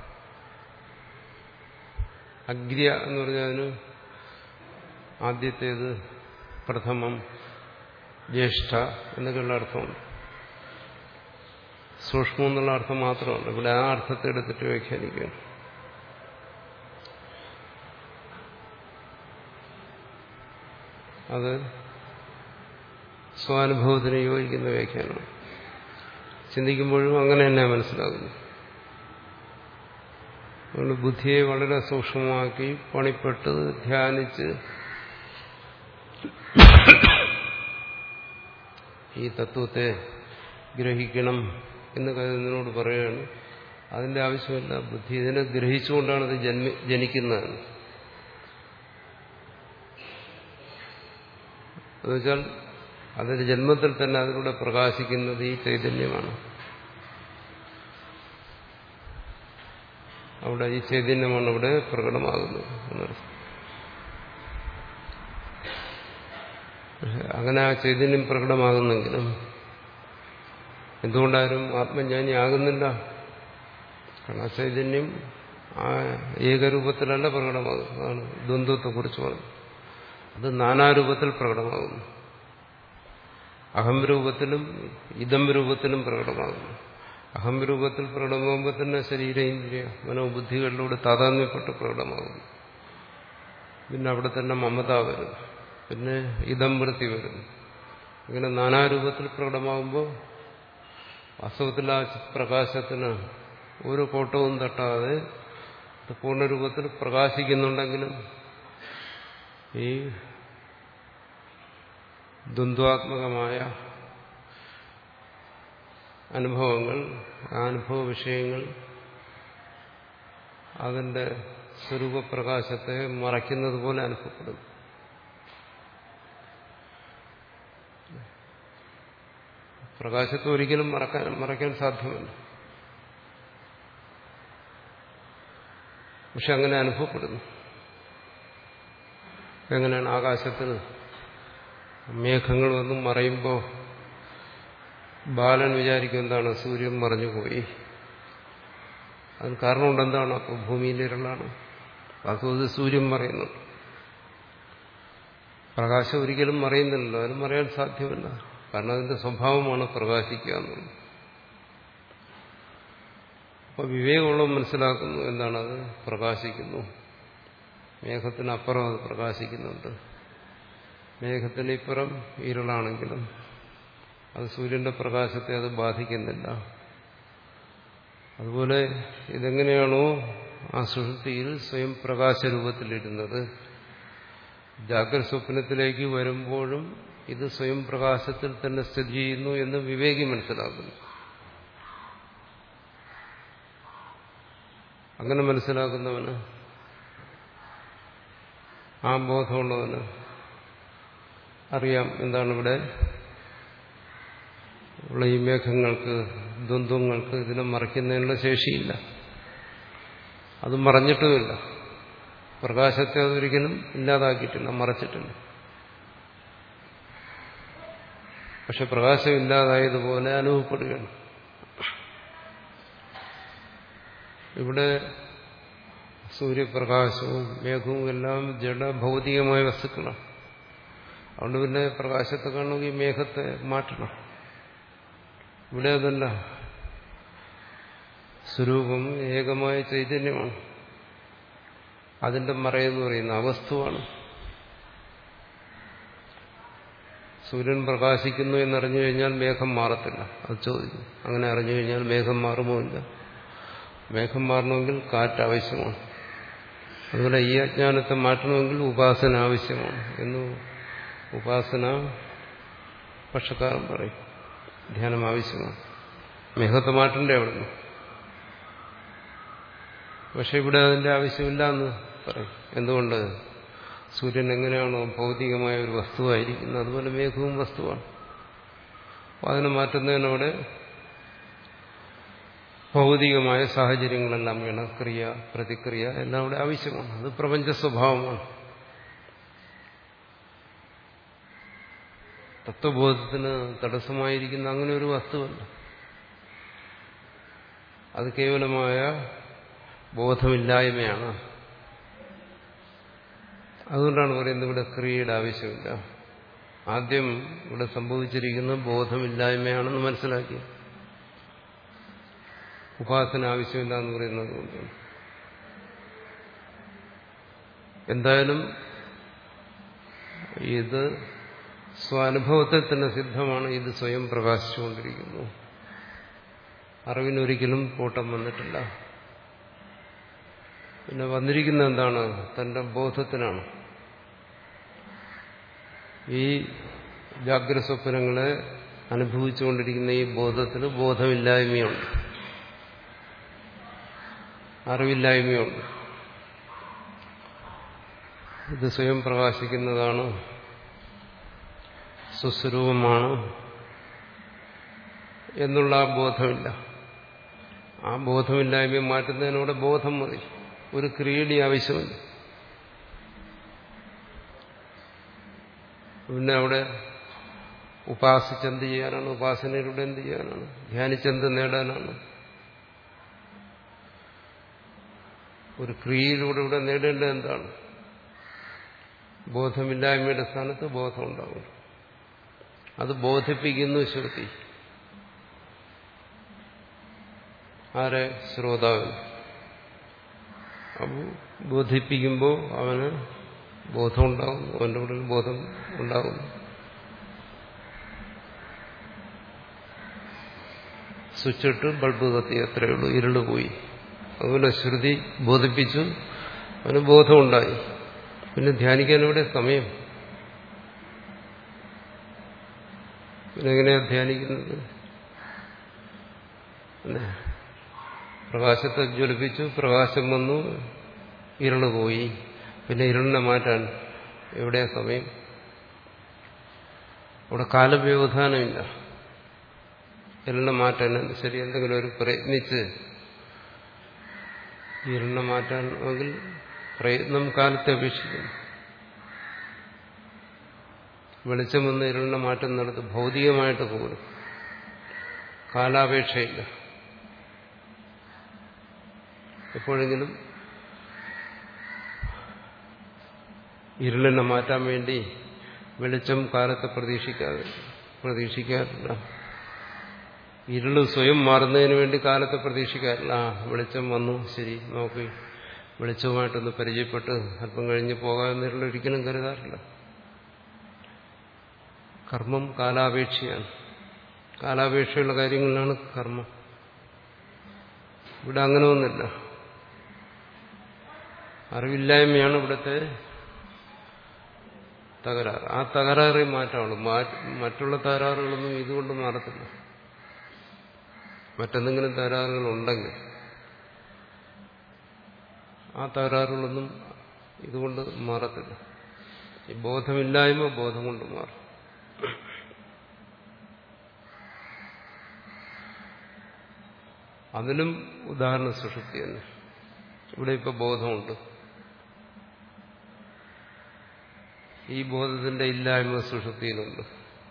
അഗ്ര്യ എന്ന് പറഞ്ഞതിന് ആദ്യത്തേത് പ്രഥമം, ജ്യേഷ്ഠ എന്നൊക്കെയുള്ള അർത്ഥമുണ്ട്. സൂക്ഷ്മം എന്നുള്ള അർത്ഥം മാത്രമല്ല, ഇവിടെ ആ അർത്ഥത്തെ എടുത്തിട്ട് വ്യാഖ്യാനിക്കുകയാണ്. അത് സ്വാനുഭവത്തിന് യോജിക്കുന്ന വ്യാഖ്യാനമാണ്. ചിന്തിക്കുമ്പോഴും അങ്ങനെ തന്നെ മനസ്സിലാകുന്നു. അതുകൊണ്ട് ബുദ്ധിയെ വളരെ സൂക്ഷ്മമാക്കി പണിപ്പെട്ട് ധ്യാനിച്ച് ഈ തത്വത്തെ ഗ്രഹിക്കണം എന്ന് കരുതുന്നതിനോട് പറയുകയാണ് അതിന്റെ ആവശ്യമില്ല. ബുദ്ധി ഇതിനെ ഗ്രഹിച്ചുകൊണ്ടാണ് ഇത് ജന്മി ജനിക്കുന്നത്. എന്നുവെച്ചാൽ അതിന്റെ ജന്മത്തിൽ തന്നെ അതിലൂടെ പ്രകാശിക്കുന്നത് ഈ ചൈതന്യമാണ്. അവിടെ ഈ ചൈതന്യമാണ് ഇവിടെ പ്രകടമാകുന്നത് എന്നർത്ഥം. അങ്ങനെ ആ ചൈതന്യം പ്രകടമാകുന്നെങ്കിലും എന്തുകൊണ്ടാരും ആത്മജ്ഞാനി ആകുന്നില്ല? കാരണം ആ ചൈതന്യം ആ ഏകരൂപത്തിലല്ല പ്രകടമാകുന്നത്. അതാണ് ദ്വന്ദ്വത്തെക്കുറിച്ച് പറഞ്ഞു. അത് നാനാരൂപത്തിൽ പ്രകടമാകുന്നു. അഹം രൂപത്തിലും ഇതം രൂപത്തിലും പ്രകടമാകുന്നു. അഹം രൂപത്തിൽ പ്രകടമാകുമ്പോൾ തന്നെ ശരീര ഇന്ദ്രിയ മനോബുദ്ധികളിലൂടെ താതാത്മ്യപ്പെട്ട് പ്രകടമാകുന്നു. പിന്നെ അവിടെ തന്നെ മമത വരുന്നു, പിന്നെ ഇതം വൃത്തി വരുന്നു. ഇങ്ങനെ നാനാരൂപത്തിൽ പ്രകടമാകുമ്പോൾ വാസ്തവത്തിൽ ആ പ്രകാശത്തിന് ഒരു കോട്ടവും തട്ടാതെ പൂർണ്ണരൂപത്തിൽ പ്രകാശിക്കുന്നുണ്ടെങ്കിലും ഈ ദ്വന്ദ്വാത്മകമായ അനുഭവങ്ങൾ, ആ അനുഭവ വിഷയങ്ങൾ അതിന്റെ സ്വരൂപപ്രകാശത്തെ മറയ്ക്കുന്നത് പോലെ അനുഭവപ്പെടുന്നു. പ്രകാശത്തെ ഒരിക്കലും മറക്കാൻ മറയ്ക്കാൻ സാധ്യമല്ല. പക്ഷെ അങ്ങനെ അനുഭവപ്പെടുന്നു. എങ്ങനെയാണ് ആകാശത്തിൽ മേഘങ്ങൾ വന്നും മറയുമ്പോൾ ബാലൻ വിചാരിക്കും എന്താണ്, സൂര്യൻ മറഞ്ഞുപോയി. അതിന് കാരണമുണ്ട്. എന്താണ്? അപ്പോൾ ഭൂമിയിൽ ഇരുളാണ്. വാസ്തവത്തിൽ സൂര്യൻ മറയുന്നു. പ്രകാശം ഒരിക്കലും മറയുന്നില്ലല്ലോ, അതിന് മറയാൻ സാധ്യമല്ല. കാരണം അതിന്റെ സ്വഭാവമാണ് പ്രകാശിക്കുക എന്നുള്ളത്. അപ്പോൾ വിവേകമുള്ളവൻ മനസ്സിലാക്കുന്നു എന്താണത്, പ്രകാശിക്കുന്നു. മേഘത്തിനപ്പുറം അത് പ്രകാശിക്കുന്നുണ്ട്. മേഘത്തിന് ഇപ്പുറം ഇരുളാണെങ്കിലും അത് സൂര്യന്റെ പ്രകാശത്തെ അത് ബാധിക്കുന്നില്ല. അതുപോലെ ഇതെങ്ങനെയാണോ ആ സുഷുപ്തിയിൽ സ്വയം പ്രകാശരൂപത്തിലിരുന്നത്, ജാഗ്രത സ്വപ്നത്തിലേക്ക് വരുമ്പോഴും ഇത് സ്വയം പ്രകാശത്തിൽ തന്നെ സ്ഥിതി ചെയ്യുന്നു എന്ന് വിവേകി മനസ്സിലാക്കുന്നു. അങ്ങനെ മനസ്സിലാക്കുന്നവന്, ആ ബോധമുള്ളവന് അറിയാം എന്താണ് ഇവിടെ ഉള്ള ഈ മേഘങ്ങൾക്ക്, ദ്വന്ദ്വങ്ങൾക്ക് ഇതിനെ മറയ്ക്കുന്നതിനുള്ള ശേഷിയില്ല. അത് മറഞ്ഞിട്ടുമില്ല. പ്രകാശത്തെ അതൊരിക്കലും ഇല്ലാതാക്കിയിട്ടില്ല, മറച്ചിട്ടില്ല. പക്ഷെ പ്രകാശം ഇല്ലാതായതുപോലെ അനുഭവപ്പെടുകയാണ്. ഇവിടെ സൂര്യപ്രകാശവും മേഘവും എല്ലാം ജഡഭൗതികമായ വസ്തുക്കളാണ്. അതുകൊണ്ട് പിന്നെ പ്രകാശത്തെ കാണണമെങ്കിൽ മേഘത്തെ മാറ്റണം. ഇവിടെ അതല്ല, സ്വരൂപം ഏകമായ ചൈതന്യമാണ്. അതിന്റെ മറയെന്ന് പറയുന്ന അവസ്ഥയാണ്. സൂര്യൻ പ്രകാശിക്കുന്നു എന്നറിഞ്ഞു കഴിഞ്ഞാൽ മേഘം മാറത്തില്ല. അത് ചോദിക്കും, അങ്ങനെ അറിഞ്ഞു കഴിഞ്ഞാൽ മേഘം മാറുമോ? ഇല്ല. മേഘം മാറണമെങ്കിൽ കാറ്റ് ആവശ്യമാണ്. അതുപോലെ ഈ അജ്ഞാനത്തെ മാറ്റണമെങ്കിൽ ഉപാസന ആവശ്യമാണ് എന്ന് ഉപാസന പക്ഷക്കാരൻ പറയും. ധ്യാനം ആവശ്യമാണ്. മേഘത്തെ മാറ്റണ്ടേ അവിടുന്ന്? പക്ഷെ ഇവിടെ അതിന്റെ ആവശ്യമില്ല എന്ന് പറയും. എന്തുകൊണ്ട്? സൂര്യൻ എങ്ങനെയാണോ ഭൗതികമായ ഒരു വസ്തുവായിരിക്കുന്നത്, അതുപോലെ മേഘവും വസ്തുവാണ്. അപ്പോൾ അതിനെ മാറ്റുന്നതിനവിടെ ഭൗതികമായ സാഹചര്യങ്ങളെല്ലാം വേണം. ക്രിയ, പ്രതിക്രിയ എല്ലാം അവിടെ ആവശ്യമാണ്. അത് പ്രപഞ്ച സ്വഭാവമാണ്. തത്വബോധത്തിന് തടസ്സമായിരിക്കുന്ന അങ്ങനെ ഒരു വസ്തുവല്ല. അത് കേവലമായ ബോധമില്ലായ്മയാണ്. അതുകൊണ്ടാണ് പറയുന്നത് ഇവിടെ ക്രിയയുടെ ആവശ്യമില്ല. ആദ്യം ഇവിടെ സംഭവിച്ചിരിക്കുന്നത് ബോധമില്ലായ്മയാണെന്ന് മനസ്സിലാക്കി. ഉപാസന ആവശ്യമില്ല എന്ന് പറയുന്നത് കൊണ്ടാണ്. എന്തായാലും ഇത് സ്വാനുഭവത്തിൽ തന്നെ സിദ്ധമാണ്. ഇത് സ്വയം പ്രകാശിച്ചുകൊണ്ടിരിക്കുന്നു. അറിവിനൊരിക്കലും കോട്ടം വന്നിട്ടില്ല. പിന്നെ വന്നിരിക്കുന്നത് എന്താണ്? തന്റെ ബോധത്തിനാണ്. ഈ ജാഗ്രത സ്വപ്നങ്ങളെ അനുഭവിച്ചുകൊണ്ടിരിക്കുന്ന ഈ ബോധത്തിന് ബോധമില്ലായ്മയുണ്ട്, അറിവില്ലായ്മയുണ്ട്. ഇത് സ്വയം പ്രകാശിക്കുന്നതാണ്, സ്വസ്വരൂപമാണ് എന്നുള്ള ആ ബോധമില്ല. ആ ബോധമില്ലായ്മയെ മാറ്റുന്നതിനൂടെ ബോധം മതി. ഒരു ക്രിയയുടെ ആവശ്യമില്ല. പിന്നെ അവിടെ ഉപാസിച്ചെന്ത് ചെയ്യാനാണ്? ഉപാസനയിലൂടെ എന്ത് ചെയ്യാനാണ്? ധ്യാനിച്ചെന്ത് നേടാനാണ്? ഒരു ക്രിയയിലൂടെ ഇവിടെ നേടേണ്ടത് എന്താണ്? ബോധമില്ലായ്മയുടെ സ്ഥാനത്ത് ബോധം ഉണ്ടാകും. അത് ബോധിപ്പിക്കുന്നു ശ്രുതി. ആരെ? ശ്രോതാവിന്. അപ്പോൾ ബോധിപ്പിക്കുമ്പോൾ അവന് ബോധം ഉണ്ടാകുന്നു, അവന്റെ ഉള്ളിൽ ബോധം ഉണ്ടാകുന്നു. സ്വിച്ചിട്ട് ബൾബ് കത്തി, അത്രയേ ഉള്ളൂ, ഇരുള് പോയി. അതുപോലെ ശ്രുതി ബോധിപ്പിച്ചു, അവന് ബോധമുണ്ടായി. പിന്നെ ധ്യാനിക്കാൻ ഇവിടെ സമയം? പിന്നെ എങ്ങനെയാ ധ്യാനിക്കുന്നത്? പ്രകാശത്തെ ജ്വലിപ്പിച്ചു, പ്രകാശം വന്നു, ഇരുള് പോയി. പിന്നെ ഇരുളിനെ മാറ്റാൻ എവിടെയാ സമയം? അവിടെ കാലവ്യവധാനമില്ല. ഇരുളിനെ മാറ്റാൻ ശരി എന്തെങ്കിലും ഒരു പ്രയത്നിച്ച് ഇരുളിനെ മാറ്റാനെങ്കിൽ പ്രയത്നം കാലത്തെ അപേക്ഷിക്കുന്നു. വെളിച്ചം വന്ന് ഇരുളിനെ മാറ്റുന്നിടത്ത് ഭൗതികമായിട്ട് പോലും കാലാപേക്ഷയില്ല. എപ്പോഴെങ്കിലും ഇരുളിനെ മാറ്റാൻ വേണ്ടി വെളിച്ചം കാലത്തെ പ്രതീക്ഷിക്കാതെ പ്രതീക്ഷിക്കാറില്ല. ഇരുള് സ്വയം മാറുന്നതിന് വേണ്ടി കാലത്തെ പ്രതീക്ഷിക്കാറില്ല. ആ വെളിച്ചം വന്നു, ശരി നോക്കി വെളിച്ചവുമായിട്ടൊന്ന് പരിചയപ്പെട്ട് അല്പം കഴിഞ്ഞ് പോകാമെന്ന് ഇരുൾ ഒരിക്കലും കരുതാറില്ല. കർമ്മം കാലാപേക്ഷയാണ്. കാലാപേക്ഷയുള്ള കാര്യങ്ങളിലാണ് കർമ്മം. ഇവിടെ അങ്ങനെ ഒന്നുമില്ല. അറിവില്ലായ്മയാണ് ഇവിടുത്തെ തകരാറ്. ആ തകരാറ് മാറ്റാവുള്ളൂ. മറ്റുള്ള തകരാറുകളൊന്നും ഇതുകൊണ്ട് മാറത്തില്ല. മറ്റെന്തെങ്കിലും തകരാറുകളുണ്ടെങ്കിൽ ആ തകരാറുകളൊന്നും ഇതുകൊണ്ട് മാറത്തില്ല. ഈ ബോധമില്ലായ്മ ബോധം കൊണ്ട് മാറും. അതിലും ഉദാഹരണ സുഷുപ്തി തന്നെ. ഇവിടെ ഇപ്പൊ ബോധമുണ്ട്. ഈ ബോധത്തിന്റെ ഇല്ലായ്മ സുഷുപ്തിയിലുണ്ട്.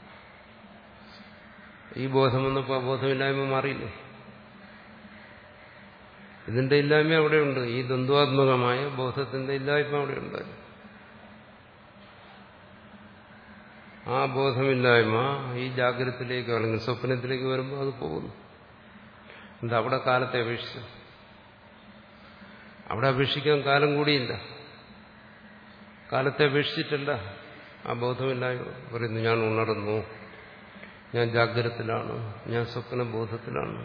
ഈ ബോധം വന്നപ്പോൾ ആ ബോധമില്ലായ്മ മാറിയില്ലേ? ഇതിന്റെ ഇല്ലായ്മ അവിടെയുണ്ട്. ഈ ദ്വന്ദ്വാത്മകമായ ബോധത്തിന്റെ ഇല്ലായ്മ അവിടെയുണ്ട്. ആ ബോധമില്ലായ്മ ഈ ജാഗ്രതത്തിലേക്ക് അല്ലെങ്കിൽ സ്വപ്നത്തിലേക്ക് വരുമ്പോൾ അത് പോകുന്നു. എന്താ അവിടെ കാലത്തെ അപേക്ഷിച്ചു? അവിടെ അപേക്ഷിക്കാൻ കാലം കൂടിയില്ല. കാലത്തെ അപേക്ഷിച്ചിട്ടല്ല ആ ബോധമില്ലായ്മ പറയുന്നു. ഞാൻ ഉണർന്നു, ഞാൻ ജാഗ്രതത്തിലാണ്, ഞാൻ സ്വപ്നബോധത്തിലാണ്.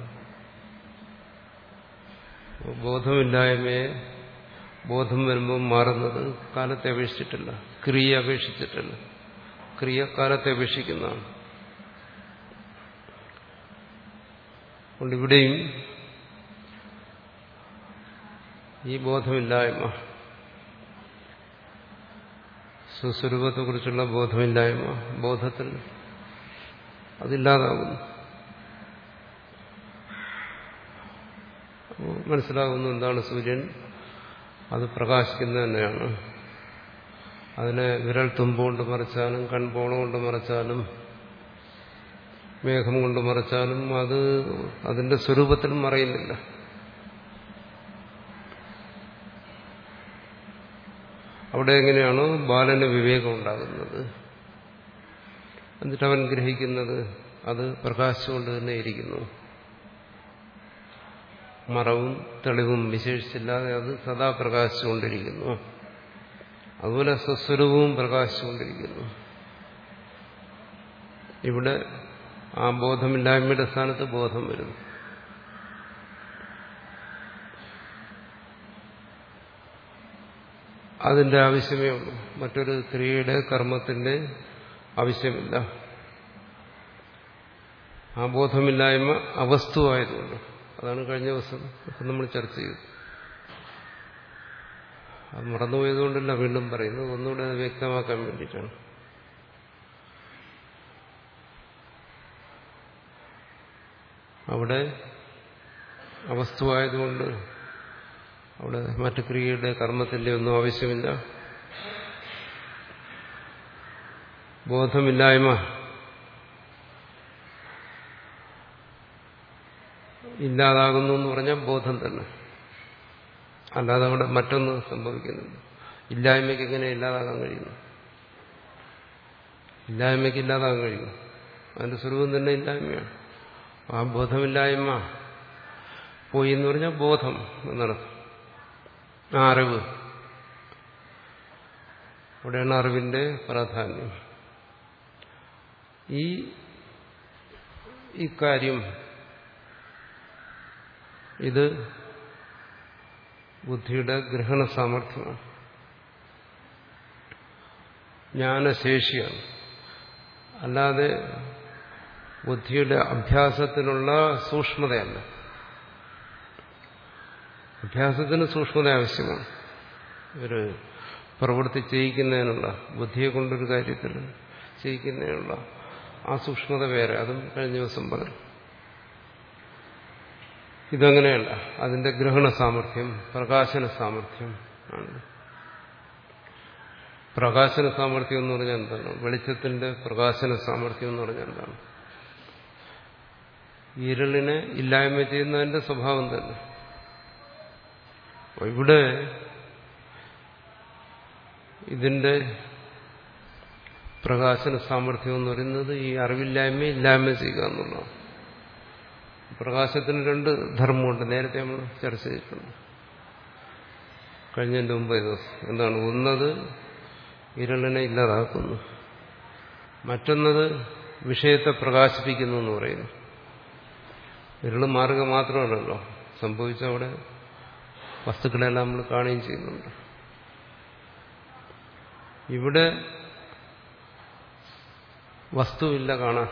ബോധമില്ലായ്മയെ ബോധം വരുമ്പോൾ മാറുന്നത് കാലത്തെ അപേക്ഷിച്ചിട്ടില്ല, ക്രിയ അപേക്ഷിച്ചിട്ടില്ല. ക്രിയ കാലത്തെ അപേക്ഷിക്കുന്നതാണ്. അതുകൊണ്ട് ഇവിടെയും ഈ ബോധമില്ലായ്മ, സ്വസ്വരൂപത്തെക്കുറിച്ചുള്ള ബോധമില്ലായ്മ, ബോധത്തിൽ അതില്ലാതാകുന്നു. മനസ്സിലാകുന്നു എന്താണ് സൂര്യൻ, അത് പ്രകാശിക്കുന്നത് തന്നെയാണ്. അതിനെ വിരൽ തുമ്പുകൊണ്ട് മറച്ചാലും കൺപോള കൊണ്ട് മറച്ചാലും മേഘം കൊണ്ട് മറച്ചാലും അത് അതിന്റെ സ്വരൂപത്തിൽ മറയുന്നില്ല. അവിടെ എങ്ങനെയാണോ ബാലന് വിവേകം ഉണ്ടാകുന്നത്, എന്നിട്ട് അവൻ ഗ്രഹിക്കുന്നത് അത് പ്രകാശിച്ചുകൊണ്ട് തന്നെ ഇരിക്കുന്നു. മറവും തെളിവും വിശേഷിച്ചില്ലാതെ അത് സദാ പ്രകാശിച്ചുകൊണ്ടിരിക്കുന്നു. അതുപോലെ സ്വസ്വരൂപവും പ്രകാശിച്ചുകൊണ്ടിരിക്കുന്നു. ഇവിടെ ആ ബോധമില്ലായ്മയുടെ സ്ഥാനത്ത് ബോധം വരുന്നു. അതിന്റെ ആവശ്യമേ ഉള്ളൂ. മറ്റൊരു ക്രിയയുടെ കർമ്മത്തിന്റെ ആവശ്യമില്ല. ആ ബോധമില്ലായ്മ അവസ്തുവായതുകൊണ്ട്. അതാണ് കഴിഞ്ഞ ദിവസം നമ്മൾ ചർച്ച ചെയ്തത്. അത് മറന്നുപോയതുകൊണ്ടല്ല വീണ്ടും പറയുന്നത്, ഒന്നുകൂടെ അത് വ്യക്തമാക്കാൻ വേണ്ടിയിട്ടാണ്. അവിടെ അവസ്തുവായതുകൊണ്ട് അവിടെ മറ്റു ക്രിയയുടെ കർമ്മത്തിന്റെ ഒന്നും ആവശ്യമില്ല. ബോധമില്ലായ്മ ഇല്ലാതാകുന്നു എന്ന് പറഞ്ഞാൽ ബോധം തന്നെ, അല്ലാതെ അവിടെ മറ്റൊന്ന് സംഭവിക്കുന്നുണ്ട്. ഇല്ലായ്മയ്ക്ക് എങ്ങനെ ഇല്ലാതാകാൻ കഴിയുന്നു? ഇല്ലായ്മയ്ക്ക് ഇല്ലാതാകാൻ കഴിയുന്നു. അതിന്റെ സ്വരൂപം തന്നെ ഇല്ലായ്മയാണ്. ആ ബോധമില്ലായ്മ പോയി എന്ന് പറഞ്ഞാൽ ബോധം എന്നർത്ഥം. ആ അറിവ് അവിടെയാണ് അറിവിന്റെ പ്രാധാന്യം. ഈ ഇക്കാര്യം ഇത് ബുദ്ധിയുടെ ഗ്രഹണ സാമർഥ്യമാണ്, ജ്ഞാനശേഷിയാണ്. അല്ലാതെ ബുദ്ധിയുടെ അഭ്യാസത്തിനുള്ള സൂക്ഷ്മതയല്ല. അഭ്യാസത്തിന് സൂക്ഷ്മത ആവശ്യമാണ്. ഒരു പ്രവൃത്തി ചെയ്യിക്കുന്നതിനുള്ള, ബുദ്ധിയെ കൊണ്ടൊരു കാര്യത്തിൽ ചെയ്യിക്കുന്നതിനുള്ള ആ സൂക്ഷ്മത വേറെ. അതും കഴിഞ്ഞ ദിവസം പറഞ്ഞു. ഇതങ്ങനെയല്ല. അതിന്റെ ഗ്രഹണ സാമർഥ്യം, പ്രകാശന സാമർഥ്യം ആണ്. പ്രകാശന സാമർഥ്യം എന്ന് പറഞ്ഞാൽ എന്താണ്? വെളിച്ചത്തിന്റെ പ്രകാശന സാമർഥ്യം എന്ന് പറഞ്ഞാൽ എന്താണ്? ഇരുളിനെ ഇല്ലായ്മ ചെയ്യുന്നതിന്റെ സ്വഭാവം തന്നെ. ഇവിടെ ഇതിന്റെ പ്രകാശന സാമർഥ്യം എന്ന് പറയുന്നത് ഈ അറിവില്ലായ്മ ഇല്ലായ്മ ചെയ്യുക എന്നുള്ളതാണ്. പ്രകാശത്തിന് രണ്ട് ധർമ്മമുണ്ട്. നേരത്തെ നമ്മൾ ചർച്ച ചെയ്തിട്ടുണ്ട് കഴിഞ്ഞതിന്റെ മുമ്പ് ദിവസം. എന്താണ്? ഒന്നത് ഇരുളിനെ ഇല്ലാതാക്കുന്നു, മറ്റൊന്നത് വിഷയത്തെ പ്രകാശിപ്പിക്കുന്നു എന്ന് പറയുന്നു. ഇരുള് മാറുക മാത്രമല്ലല്ലോ സംഭവിച്ച, അവിടെ വസ്തുക്കളെല്ലാം നമ്മൾ കാണുകയും ചെയ്യുന്നുണ്ട്. ഇവിടെ വസ്തുവില്ല കാണാൻ.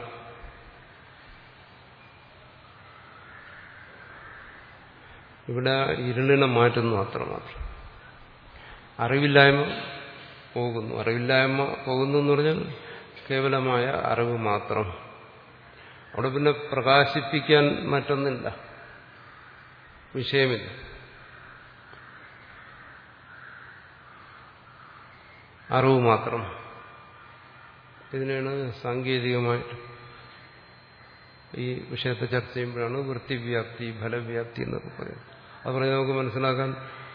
ഇവിടെ ഇരുളിനെ മാറ്റുന്നു അത്രമാത്രം. അറിവില്ലായ്മ പോകുന്നു. അറിവില്ലായ്മ പോകുന്നു എന്ന് പറഞ്ഞാൽ കേവലമായ അറിവ് മാത്രം. അവിടെ പിന്നെ പ്രകാശിപ്പിക്കാൻ മറ്റൊന്നില്ല, വിഷയമില്ല. അറിവ് മാത്രം. ഇതിനാണ് സാങ്കേതികമായിട്ട് ഈ വിഷയത്തെ ചർച്ച ചെയ്യുമ്പോഴാണ് വൃത്തിവ്യാപ്തി, ഫലവ്യാപ്തി എന്നൊക്കെ പറയുന്നത്. അത് പറഞ്ഞാൽ നമുക്ക് മനസ്സിലാക്കാൻ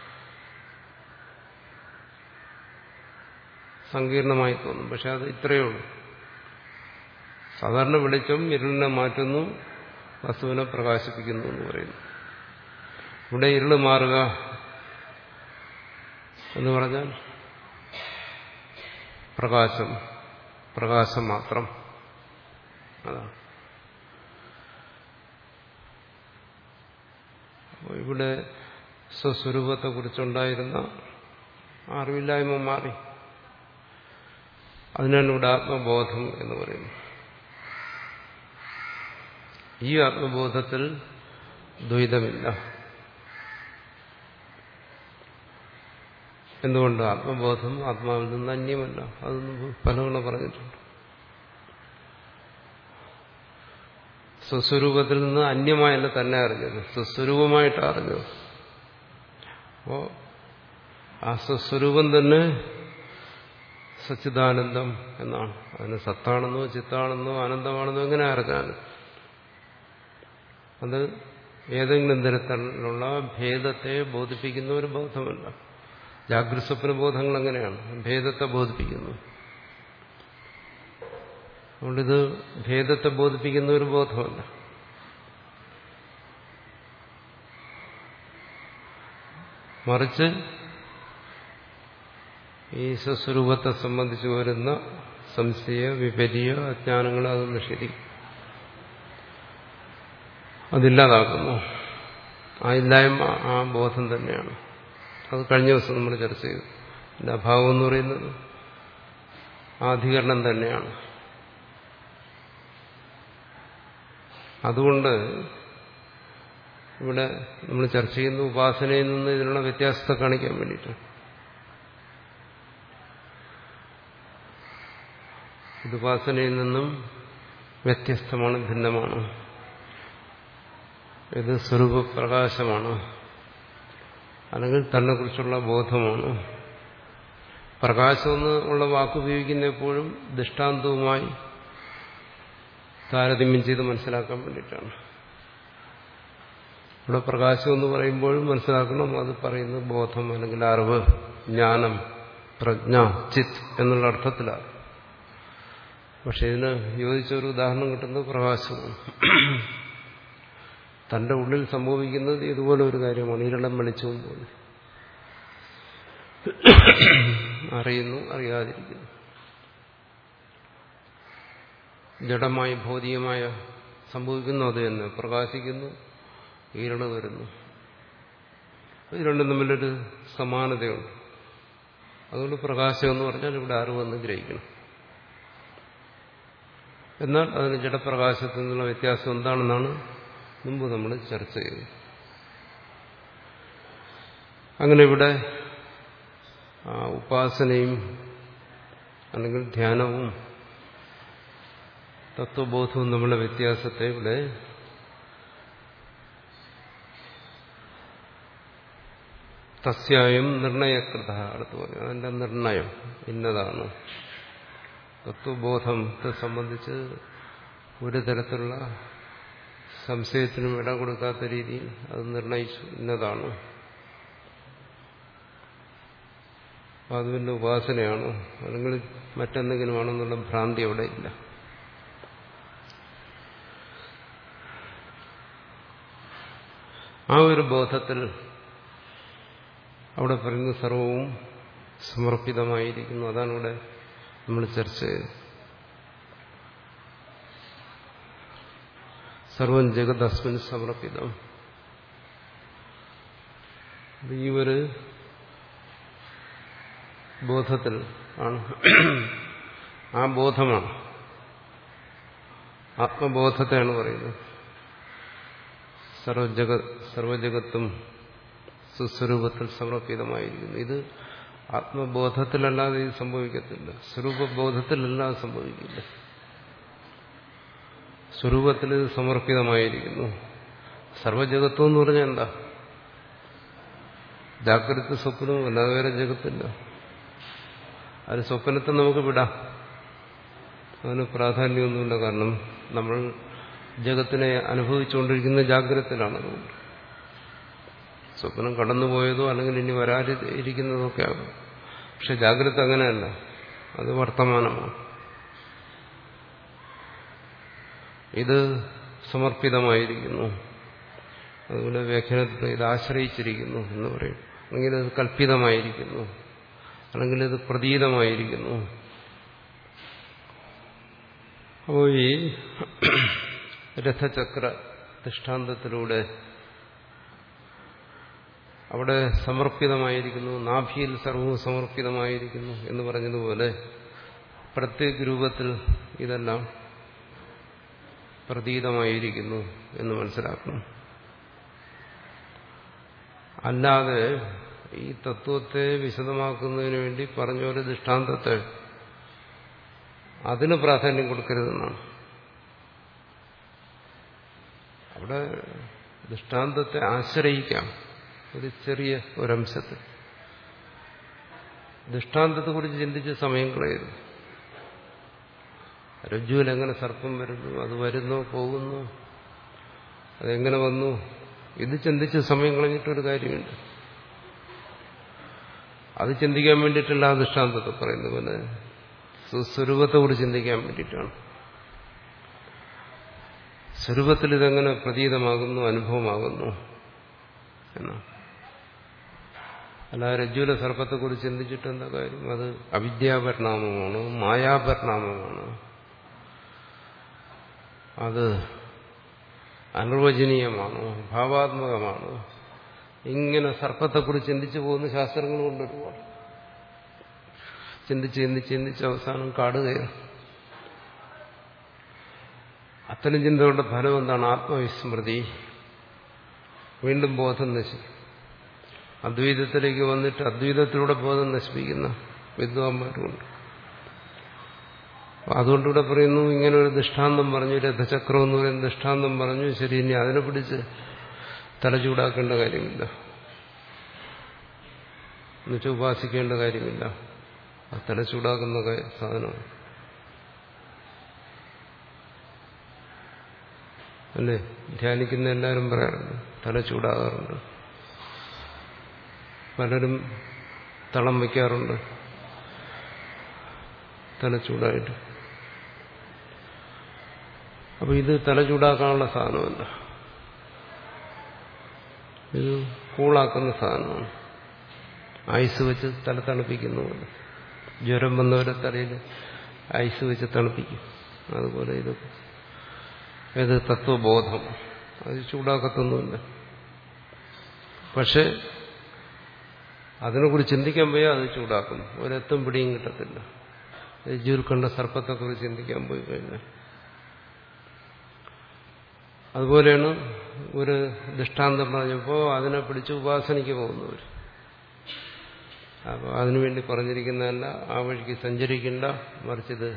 സങ്കീർണമായി തോന്നും. പക്ഷെ അത് ഇത്രയേ ഉള്ളൂ. സാധാരണ വെളിച്ചം ഇരുളിനെ മാറ്റുന്നു, വസ്തുവിനെ പ്രകാശിപ്പിക്കുന്നു എന്ന് പറയുന്നു. ഇവിടെ ഇരുള് മാറുക എന്ന് പറഞ്ഞാൽ പ്രകാശം, പ്രകാശം മാത്രം. അതാണ് ഇവിടെ സ്വസ്വരൂപത്തെക്കുറിച്ചുണ്ടായിരുന്ന അറിവില്ലായ്മ മാറി. അതിനാണ് ഇവിടെ ആത്മബോധം എന്ന് പറയുന്നത്. ഈ ആത്മബോധത്തിൽ ദ്വൈതമില്ല. എന്തുകൊണ്ട്? ആത്മബോധം ആത്മാവിൽ നിന്ന് അന്യമല്ല. അതൊന്നും പലവണ പറഞ്ഞിട്ടുണ്ട്. സ്വസ്വരൂപത്തിൽ നിന്ന് അന്യമായല്ല തന്നെ അറിഞ്ഞത്, സ്വസ്വരൂപമായിട്ടാണ് അറിഞ്ഞത്. അപ്പോ ആ സ്വസ്വരൂപം തന്നെ സച്ചിദാനന്ദം എന്നാണ്. അതിന് സത്താണെന്നോ ചിത്താണെന്നോ ആനന്ദമാണെന്നോ എങ്ങനെ അറിഞ്ഞാൽ അത് ഏതെങ്കിലും തരത്തിലുള്ള ഭേദത്തെ ബോധിപ്പിക്കുന്ന ഒരു ബോധമല്ല. ജാഗ്രത സ്വപ്ന ബോധങ്ങൾ എങ്ങനെയാണ്? ഭേദത്തെ ബോധിപ്പിക്കുന്നു. അതുകൊണ്ടിത് ഭേദത്തെ ബോധിപ്പിക്കുന്ന ഒരു ബോധമല്ല. മറിച്ച് ഈ സ്വസ്വരൂപത്തെ സംബന്ധിച്ച് വരുന്ന സംശയ വിപരീയ അജ്ഞാനങ്ങളെ അത് നിഷേധിക്കും, അതില്ലാതാക്കുന്നു. ആ ഇല്ലായ്മ ആ ബോധം തന്നെയാണ്. അത് കഴിഞ്ഞ ദിവസം നമ്മൾ ചർച്ച ചെയ്തു. അതിന്റെ അഭാവം എന്ന് പറയുന്നത് ആ അധികരണം തന്നെയാണ്. അതുകൊണ്ട് ഇവിടെ നമ്മൾ ചർച്ച ചെയ്യുന്ന ഉപാസനയിൽ നിന്ന് ഇതിനുള്ള വ്യത്യാസത്തെ കാണിക്കാൻ വേണ്ടിയിട്ട്. ഇത് ഉപാസനയിൽ നിന്നും വ്യത്യസ്തമാണ്, ഭിന്നമാണ്. ഇത് സ്വരൂപപ്രകാശമാണ്, അല്ലെങ്കിൽ തന്നെ കുറിച്ചുള്ള ബോധമാണ്. പ്രകാശമെന്ന് ഉള്ള വാക്കുപയോഗിക്കുന്ന എപ്പോഴും ദൃഷ്ടാന്തവുമായി താരതമ്യം ചെയ്ത് മനസ്സിലാക്കാൻ വേണ്ടിയിട്ടാണ്. ഇവിടെ പ്രകാശം എന്ന് പറയുമ്പോഴും മനസ്സിലാക്കണം, അത് പറയുന്നത് ബോധം അല്ലെങ്കിൽ അറിവ്, ജ്ഞാനം, പ്രജ്ഞ, ചിത്ത് എന്നുള്ള അർത്ഥത്തിലാണ്. പക്ഷെ ഇതിന് യോജിച്ചൊരു ഉദാഹരണം കിട്ടുന്നത് പ്രകാശമാണ്. തന്റെ ഉള്ളിൽ സംഭവിക്കുന്നത് ഇതുപോലെ ഒരു കാര്യമാണ്, ഇരളം വെളിച്ചവും പോലെ. അറിയുന്നു, അറിയാതിരിക്കുന്നു. ജഡമായി ഭൗതികമായ സംഭവിക്കുന്നു അത് തന്നെ. പ്രകാശിക്കുന്നു, ഈരണ വരുന്നു. ഇത് രണ്ടും തമ്മിലൊരു സമാനതയുണ്ട്. അതുകൊണ്ട് പ്രകാശം എന്ന് പറഞ്ഞാൽ ഇവിടെ അറിവെന്ന് ഗ്രഹിക്കണം. എന്നാൽ അതിന് ജഡപ്രകാശത്തിൽ നിന്നുള്ള വ്യത്യാസം എന്താണെന്നാണ് മുമ്പ് നമ്മൾ ചർച്ച ചെയ്തത്. അങ്ങനെ ഇവിടെ ഉപാസനയും അല്ലെങ്കിൽ ധ്യാനവും തത്വബോധവും തമ്മിലുള്ള വ്യത്യാസത്തെ ഇവിടെ തസ്യായം നിർണയകൃത അടുത്ത് പറഞ്ഞു. അതിന്റെ നിർണയം ഇന്നതാണ്. തത്വബോധത്തെ സംബന്ധിച്ച് ഒരു തരത്തിലുള്ള സംശയത്തിനും ഇട കൊടുക്കാത്ത രീതിയിൽ അത് നിർണയിച്ചു, ഇന്നതാണ്. അത് പിന്നെ ഉപാസനയാണോ അല്ലെങ്കിൽ മറ്റെന്തെങ്കിലും ആണെന്നുള്ള ഭ്രാന്തി അവിടെ ഇല്ല. ആ ഒരു ബോധത്തിൽ അവിടെ പറയുന്ന സർവവും സമർപ്പിതമായിരിക്കുന്നു. അതാണ് ഇവിടെ നമ്മൾ ചർച്ച ചെയ്തത്. സർവം ജഗത് അസ്മിൻ സമർപ്പിതം. ഈ ഒരു ബോധത്തിൽ ആണ്, ആ ബോധമാണ്, ആത്മബോധത്തെയാണ് പറയുന്നത്. സർവജഗ സർവജഗത്തും സുസ്വരൂപത്തിൽ സമർപ്പിതമായിരിക്കുന്നു. ഇത് ആത്മബോധത്തിലല്ലാതെ ഇത് സംഭവിക്കത്തില്ല. സ്വരൂപബോധത്തിലല്ലാതെ സംഭവിക്കില്ല. സ്വരൂപത്തിൽ ഇത് സമർപ്പിതമായിരിക്കുന്നു. സർവജഗത്വം എന്ന് പറഞ്ഞാൽ എന്താ? ജാഗ്രത സ്വപ്നവും അല്ലാതെ വേറെ ജഗത്തില്ല. അത് സ്വപ്നത്തെ നമുക്ക് വിടാം, അതിന് പ്രാധാന്യമൊന്നുമില്ല. കാരണം നമ്മൾ ജഗത്തിനെ അനുഭവിച്ചുകൊണ്ടിരിക്കുന്ന ജാഗ്രതത്തിലാണ്. അതുകൊണ്ട് സ്വപ്നം കടന്നുപോയതോ അല്ലെങ്കിൽ ഇനി വരാതിരിക്കുന്നതോ ഒക്കെ ആകും. പക്ഷെ ജാഗ്രത അങ്ങനെയല്ല, അത് വർത്തമാനമാണ്. ഇത് സമർപ്പിതമായിരിക്കുന്നു. അതുപോലെ വ്യാഖ്യാനത്തിൽ ഇത് ആശ്രയിച്ചിരിക്കുന്നു എന്ന് പറയും. അല്ലെങ്കിൽ ഇത് കൽപ്പിതമായിരിക്കുന്നു, അല്ലെങ്കിൽ ഇത് പ്രതീതമായിരിക്കുന്നു. അപ്പോൾ ഈ രഥചക്ര ദൃഷ്ടാന്തത്തിലൂടെ അവിടെ സമർപ്പിതമായിരിക്കുന്നു, നാഭിയിൽ സർവവും സമർപ്പിതമായിരിക്കുന്നു എന്ന് പറഞ്ഞതുപോലെ പ്രത്യേക രൂപത്തിൽ ഇതെല്ലാം പ്രതീതമായിരിക്കുന്നു എന്ന് മനസ്സിലാക്കണം. അല്ലാതെ ഈ തത്വത്തെ വിശദമാക്കുന്നതിന് വേണ്ടി പറഞ്ഞ ഒരു ദൃഷ്ടാന്തത്തെ അതിന് പ്രാധാന്യം കൊടുക്കരുതെന്നാണ്. അവിടെ ദൃഷ്ടാന്തത്തെ ആശ്രയിക്കാം ഒരു ചെറിയ ഒരംശത്തിൽ. ദൃഷ്ടാന്തത്തെക്കുറിച്ച് ചിന്തിച്ച് സമയം കളയരുത്. രജ്ജുവിൽ എങ്ങനെ സർപ്പം വരുന്നു, അത് വരുന്നോ പോകുന്നു, അതെങ്ങനെ വന്നു, ഇത് ചിന്തിച്ച് സമയം കളഞ്ഞിട്ടൊരു കാര്യമുണ്ട്. അത് ചിന്തിക്കാൻ വേണ്ടിയിട്ടല്ല ആ ദൃഷ്ടാന്തത്തെ പറയുന്നത് പോലെ സ്വരൂപത്തെക്കുറിച്ച് ചിന്തിക്കാൻ വേണ്ടിയിട്ടാണ്. സ്വരൂപത്തിൽ ഇതെങ്ങനെ പ്രതീതമാകുന്നു, അനുഭവമാകുന്നു എന്നാണ്. അല്ല രജ്ജുവിലെ സർപ്പത്തെക്കുറിച്ച് ചിന്തിച്ചിട്ട് എന്താ കാര്യം? അത് അവിദ്യാപരിണാമമാണ്, മായാപരിണാമമാണ്, അത് അനിർവചനീയമാണോ, ഭാവാത്മകമാണോ? ഇങ്ങനെ സർപ്പത്തെക്കുറിച്ച് ചിന്തിച്ചു പോകുന്ന ശാസ്ത്രങ്ങൾ കൊണ്ടൊരുപാട് ചിന്തിച്ച് ചിന്തിച്ച് ചിന്തിച്ച് അവസാനം കാടുകയാണ്. അത്തരം ചിന്തകളുടെ ഫലം എന്താണ്? ആത്മവിസ്മൃതി. വീണ്ടും ബോധം നശിക്കും. അദ്വൈതത്തിലേക്ക് വന്നിട്ട് അദ്വൈതത്തിലൂടെ ബോധം നശിപ്പിക്കുന്ന വിദ്വാന്മാരുമുണ്ട്. അതുകൊണ്ടിവിടെ പറയുന്നു, ഇങ്ങനെ ഒരു ദൃഷ്ടാന്തം പറഞ്ഞു, രഥചക്രം എന്ന് പറയുന്ന ദൃഷ്ടാന്തം പറഞ്ഞു, ശരി, ഇനി അതിനെ പിടിച്ച് തല ചൂടാക്കേണ്ട കാര്യമില്ല, എന്നുവെച്ചാൽ ഉപാസിക്കേണ്ട കാര്യമില്ല. ആ തല ചൂടാക്കുന്ന സാധനമാണ് അല്ലേ? ധ്യാനിക്കുന്ന എല്ലാവരും പറയാറുണ്ട് തല ചൂടാകാറുണ്ട്, പലരും തളം വയ്ക്കാറുണ്ട് തല ചൂടായിട്ട്. അപ്പൊ ഇത് തല ചൂടാക്കാനുള്ള സാധനമല്ല, ഇത് കൂളാക്കുന്ന സാധനമാണ്. ഐസ് വെച്ച് തല തണുപ്പിക്കുന്നതുകൊണ്ട് ജ്വരം വന്നവരെ തലയിൽ ഐസ് വെച്ച് തണുപ്പിക്കും. അതുപോലെ ഇതൊക്കെ ഏത് തത്വബോധം അത് ചൂടാക്കത്തൊന്നുമില്ല. പക്ഷെ അതിനെക്കുറിച്ച് ചിന്തിക്കാൻ പോയാൽ അത് ചൂടാക്കും. ഒരെത്തും പിടിയും കിട്ടത്തില്ല. യജുവിൽ കണ്ട സർപ്പത്തെക്കുറിച്ച് ചിന്തിക്കാൻ പോയി കഴിഞ്ഞാൽ അതുപോലെയാണ്. ഒരു ദൃഷ്ടാന്തം പറഞ്ഞപ്പോൾ അതിനെ പിടിച്ച് ഉപാസനയ്ക്ക് പോകുന്നവർ. അപ്പോൾ അതിനുവേണ്ടി പറഞ്ഞിരിക്കുന്നതല്ല, ആ വഴിക്ക് സഞ്ചരിക്കേണ്ട, മറിച്ചത്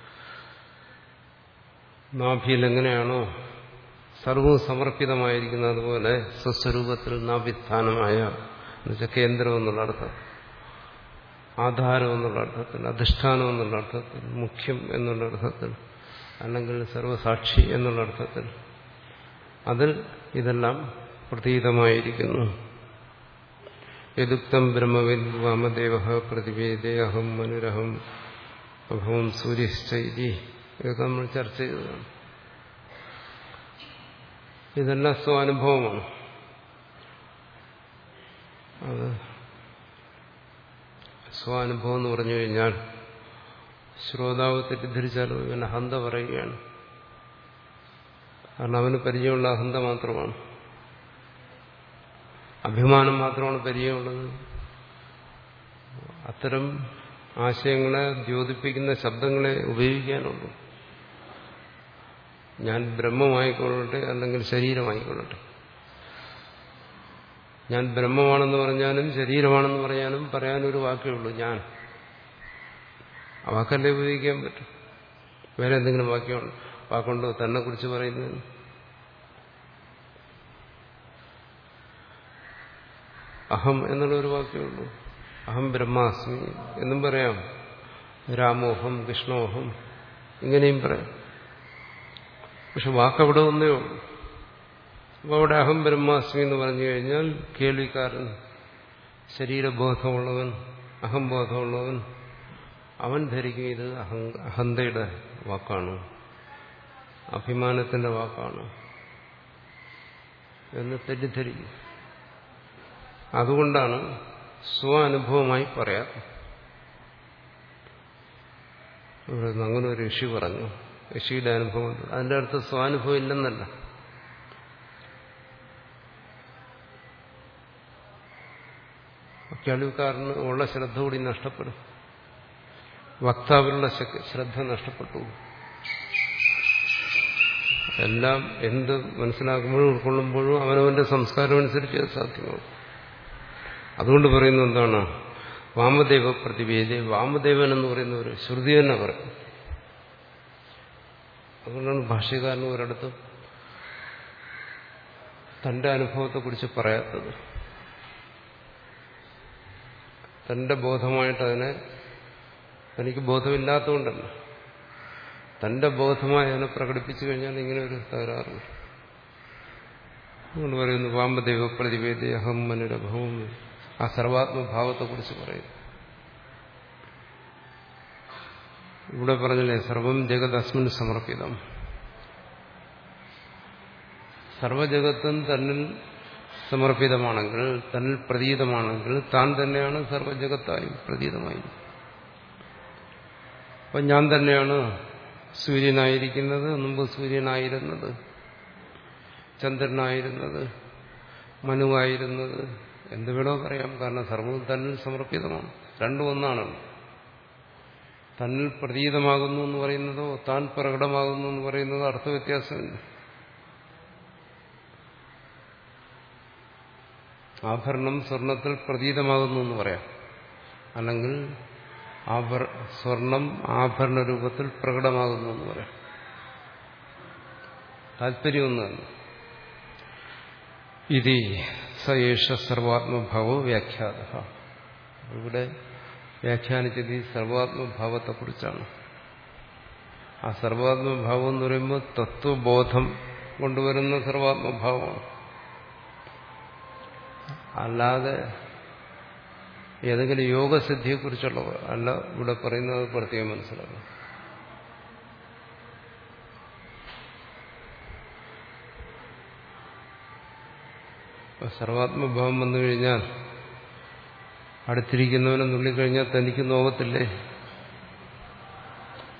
നാഭിയിൽ എങ്ങനെയാണോ സർവവും സമർപ്പിതമായിരിക്കുന്നത് അതുപോലെ സ്വസ്വരൂപത്തിൽ നാഭിസ്ഥാനമായ എന്നുവെച്ചാൽ കേന്ദ്രം എന്നുള്ള അർത്ഥം, ആധാരം എന്നുള്ള അർത്ഥത്തിൽ, അധിഷ്ഠാനം എന്നുള്ള അർത്ഥത്തിൽ, മുഖ്യം എന്നുള്ള അർത്ഥത്തിൽ, അല്ലെങ്കിൽ സർവസാക്ഷി എന്നുള്ള അർത്ഥത്തിൽ അതിൽ ഇതെല്ലാം പ്രതീതമായിരിക്കുന്നു. യദുക്തം ബ്രഹ്മവിദ് വാമദേവ പ്രതിവേദേ അഹം മനുരഹം അഭവം സൂര്യശ്ചൈതി ഇതൊക്കെ നമ്മൾ ചർച്ച ചെയ്തതാണ്. ഇതെല്ലാം സ്വാനുഭവമാണ്. അത് സ്വാനുഭവം എന്ന് പറഞ്ഞു കഴിഞ്ഞാൽ ശ്രോതാവ് തെറ്റിദ്ധരിച്ചാലും ഇവൻ അഹന്ത പറയുകയാണ്. കാരണം അവന് പരിചയമുള്ള അഹന്ത മാത്രമാണ്, അഭിമാനം മാത്രമാണ് പരിചയമുള്ളത്. അത്തരം ആശയങ്ങളെ ദ്യോതിപ്പിക്കുന്ന ശബ്ദങ്ങളെ ഉപയോഗിക്കാനുള്ളൂ. ഞാൻ ബ്രഹ്മമായിക്കൊള്ളട്ടെ, അല്ലെങ്കിൽ ശരീരമായിക്കൊള്ളട്ടെ. ഞാൻ ബ്രഹ്മമാണെന്ന് പറഞ്ഞാലും ശരീരമാണെന്ന് പറഞ്ഞാലും പറയാനൊരു വാക്കേ ഉള്ളൂ, ഞാൻ. ആ വാക്കല്ലേ ഉപയോഗിക്കാൻ പറ്റും. വേറെ എന്തെങ്കിലും വാക്യമുണ്ടോ വാക്കുണ്ടോ തന്നെ കുറിച്ച് പറയുന്നതിന്? അഹം എന്നുള്ള ഒരു വാക്കേ ഉള്ളൂ. അഹം ബ്രഹ്മാസ്മി എന്നും പറയാം, രാമോഹം കൃഷ്ണോഹം ഇങ്ങനെയും പറയാം. പക്ഷെ വാക്കവിടെ ഒന്നേ ഉള്ളൂ. അപ്പോൾ അവിടെ അഹം ബ്രഹ്മാസ്മി എന്ന് പറഞ്ഞു കഴിഞ്ഞാൽ കേൾവിക്കാരൻ, ശരീരബോധമുള്ളവൻ, അഹംബോധമുള്ളവൻ, അവൻ ധരിക്കും ഇത് അഹം അഹന്തയുടെ വാക്കാണ്, അഭിമാനത്തിന്റെ വാക്കാണ് എന്ന് തെറ്റിദ്ധരിക്കും. അതുകൊണ്ടാണ് സ്വാനുഭവമായി പറയാം. ഇവിടെ അങ്ങനെ ഒരു ഋഷി പറഞ്ഞു, ഋഷിയുടെ അനുഭവം. അതിൻ്റെ അടുത്ത് സ്വാനുഭവം ഇല്ലെന്നല്ല. കേൾവിക്കാരന് ഉള്ള ശ്രദ്ധ കൂടി നഷ്ടപ്പെടും, വക്താവിലുള്ള ശ്രദ്ധ നഷ്ടപ്പെട്ടു. എല്ലാം എന്ത് മനസ്സിലാക്കുമ്പോഴും ഉൾക്കൊള്ളുമ്പോഴും അവനവന്റെ സംസ്കാരം അനുസരിച്ച് അത് സാധ്യമാകും. അതുകൊണ്ട് പറയുന്നത് എന്താണ്? വാമദേവ പ്രതിവേദി. വാമദേവൻ എന്ന് പറയുന്ന ഒരു ശ്രുതി തന്നെ പറയും. അതുകൊണ്ടാണ് ഭാഷ്യകാരന് ഒരിടത്തും തന്റെ അനുഭവത്തെക്കുറിച്ച് പറയാത്തത്. തന്റെ ബോധമായിട്ട് അതിനെ, തനിക്ക് ബോധമില്ലാത്തതുകൊണ്ടല്ല, തന്റെ ബോധമായി അതിനെ പ്രകടിപ്പിച്ചു കഴിഞ്ഞാൽ ഇങ്ങനെ ഒരു തകരാറുണ്ട്. അതുകൊണ്ട് പറയുന്നു വാമദേവ പ്രതിവേദി അഹം മനുരഭവം. ആ സർവാത്മഭാവത്തെക്കുറിച്ച് പറയുന്നു. ഇവിടെ പറഞ്ഞില്ലേ, സർവം ജഗത് അസ്മിൻ സമർപ്പിതം. സർവജഗത്തും തന്നിൽ സമർപ്പിതമാണെങ്കിൽ, തന്നിൽ പ്രതീതമാണെങ്കിൽ, താൻ തന്നെയാണ് സർവജഗത്തായും പ്രതീതമായി. അപ്പം ഞാൻ തന്നെയാണ് സൂര്യനായിരിക്കുന്നത്, മുമ്പ് സൂര്യനായിരുന്നത്, ചന്ദ്രനായിരുന്നത്, മനുവായിരുന്നത്, എന്ത് വേണോ പറയാം. കാരണം സർവ്വവും തന്നിൽ സമർപ്പിതമാണ്. രണ്ടും ഒന്നാണല്ലോ. തന്നിൽ പ്രതീതമാകുന്നു എന്ന് പറയുന്നതോ താൻ പ്രകടമാകുന്നു എന്ന് പറയുന്നതോ അർത്ഥവ്യത്യാസമില്ല. ആഭരണം സ്വർണത്തിൽ പ്രതീതമാകുന്നു എന്ന് പറയാം, അല്ലെങ്കിൽ സ്വർണം ആഭരണ രൂപത്തിൽ പ്രകടമാകുന്നു എന്ന് പറയാം. താല്പര്യമൊന്നുമല്ല. ഇതി സയേഷ സർവാത്മഭാവോ വ്യാഖ്യാത. ഇവിടെ വ്യാഖ്യാനിച്ചത് ഈ സർവാത്മഭാവത്തെക്കുറിച്ചാണ്. ആ സർവാത്മഭാവം എന്ന് പറയുമ്പോൾ തത്വബോധം കൊണ്ടുവരുന്ന സർവാത്മഭാവമാണ്. അല്ലാതെ ഏതെങ്കിലും യോഗസിദ്ധിയെക്കുറിച്ചുള്ള അല്ല ഇവിടെ പറയുന്നത്. പ്രത്യേകം മനസ്സിലാക്കണം. സർവാത്മഭാവം വന്നു കഴിഞ്ഞാൽ അടുത്തിരിക്കുന്നവനെ നുള്ളിക്കഴിഞ്ഞാൽ തനിക്ക് നോവത്തില്ലേ?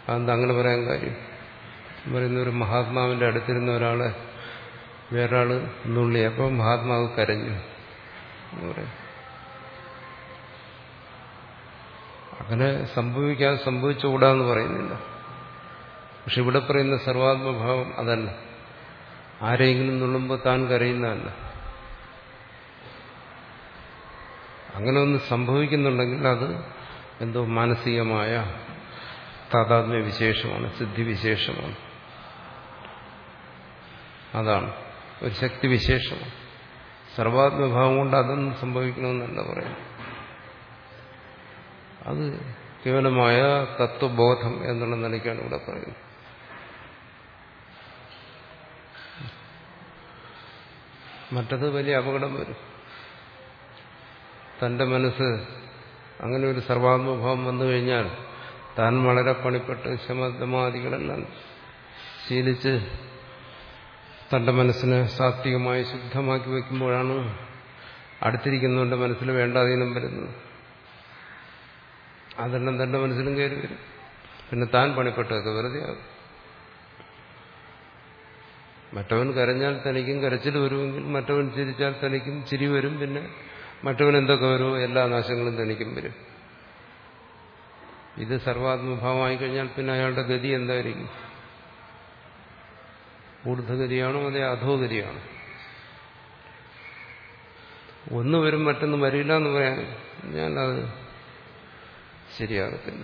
അതെന്താ അങ്ങനെ പറയാൻ കാര്യം? പറയുന്ന ഒരു മഹാത്മാവിന്റെ അടുത്തിരുന്ന ഒരാളെ വേറൊരാള് നുള്ളി, അപ്പം മഹാത്മാവ് കരഞ്ഞു എന്ന് പറയും. അങ്ങനെ സംഭവിക്കാതെ സംഭവിച്ചുകൂടാന്ന് പറയുന്നില്ല. പക്ഷെ ഇവിടെ പറയുന്ന സർവാത്മഭാവം അതല്ല. ആരെങ്കിലും നുള്ളുമ്പോൾ താൻ കരയുന്നതല്ല. അങ്ങനെ ഒന്ന് സംഭവിക്കുന്നുണ്ടെങ്കിൽ അത് എന്തോ മാനസികമായ താതാത്മ്യ വിശേഷമാണ്, സിദ്ധിവിശേഷമാണ്. അതാണ് ഒരു ശക്തിവിശേഷമാണ്. സർവാത്മഭാവം കൊണ്ട് അതൊന്നും സംഭവിക്കണമെന്നല്ല പറയാം. അത് കേവലമായ തത്വബോധം എന്നുള്ള നിലയ്ക്കാണ് ഇവിടെ പറയുന്നത്. മറ്റത് വലിയ അപകടം വരും. തന്റെ മനസ്സ് അങ്ങനെ ഒരു സർവാത്മഭാവം വന്നു കഴിഞ്ഞാൽ താൻ വളരെ പണിപ്പെട്ട് ശമദമാദികളെല്ലാം ശീലിച്ച് തന്റെ മനസ്സിനെ സാത്വികമായി ശുദ്ധമാക്കി വയ്ക്കുമ്പോഴാണ് അടുത്തിരിക്കുന്നവന്റെ മനസ്സിൽ വേണ്ടാതീനം വരുന്നത്. അതെല്ലാം തന്റെ മനസ്സിലും കയറി വരും. പിന്നെ താൻ പണിപ്പെട്ടതൊക്കെ വെറുതെ ആകും. മറ്റവൻ കരഞ്ഞാൽ തനിക്കും കരച്ചിൽ വരുമെങ്കിൽ മറ്റവൻ ചിരിച്ചാൽ തനിക്കും ചിരി വരും. പിന്നെ മറ്റവൻ എന്തൊക്കെ വരുമോ എല്ലാ നാശങ്ങളും തനിക്കും വരും. ഇത് സർവാത്മഭാവമായി കഴിഞ്ഞാൽ പിന്നെ അയാളുടെ ഗതി എന്തായിരിക്കും? ഊർധ്വഗതിയാണോ അതേ അധോഗതിയാണോ? ഒന്ന് വരും മറ്റൊന്നും വരില്ല എന്ന് പറയാൻ ഞാനത് ശരിയാകത്തില്ല.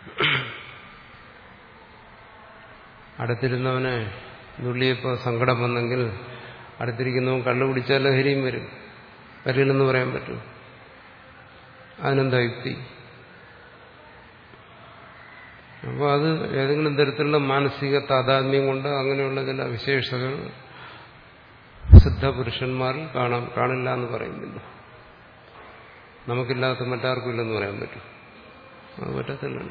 അടുത്തിരുന്നവനെ നുള്ളിയപ്പോൾ സങ്കടം വന്നെങ്കിൽ അടുത്തിരിക്കുന്നവൻ കള്ളുപിടിച്ചാൽ ലഹരിയും വരും. വരില്ലെന്ന് പറയാൻ പറ്റും. അതിനെന്താ യുക്തി? അപ്പോൾ അത് ഏതെങ്കിലും തരത്തിലുള്ള മാനസിക താതാത്മ്യം കൊണ്ട് അങ്ങനെയുള്ള ചില വിശേഷതകൾ സിദ്ധപുരുഷന്മാരിൽ കാണാം. കാണില്ല എന്ന് പറയുന്നില്ല. നമുക്കില്ലാത്ത മറ്റാർക്കും ഇല്ലെന്ന് പറയാൻ പറ്റും. അത് പറ്റത്തില്ലല്ലോ.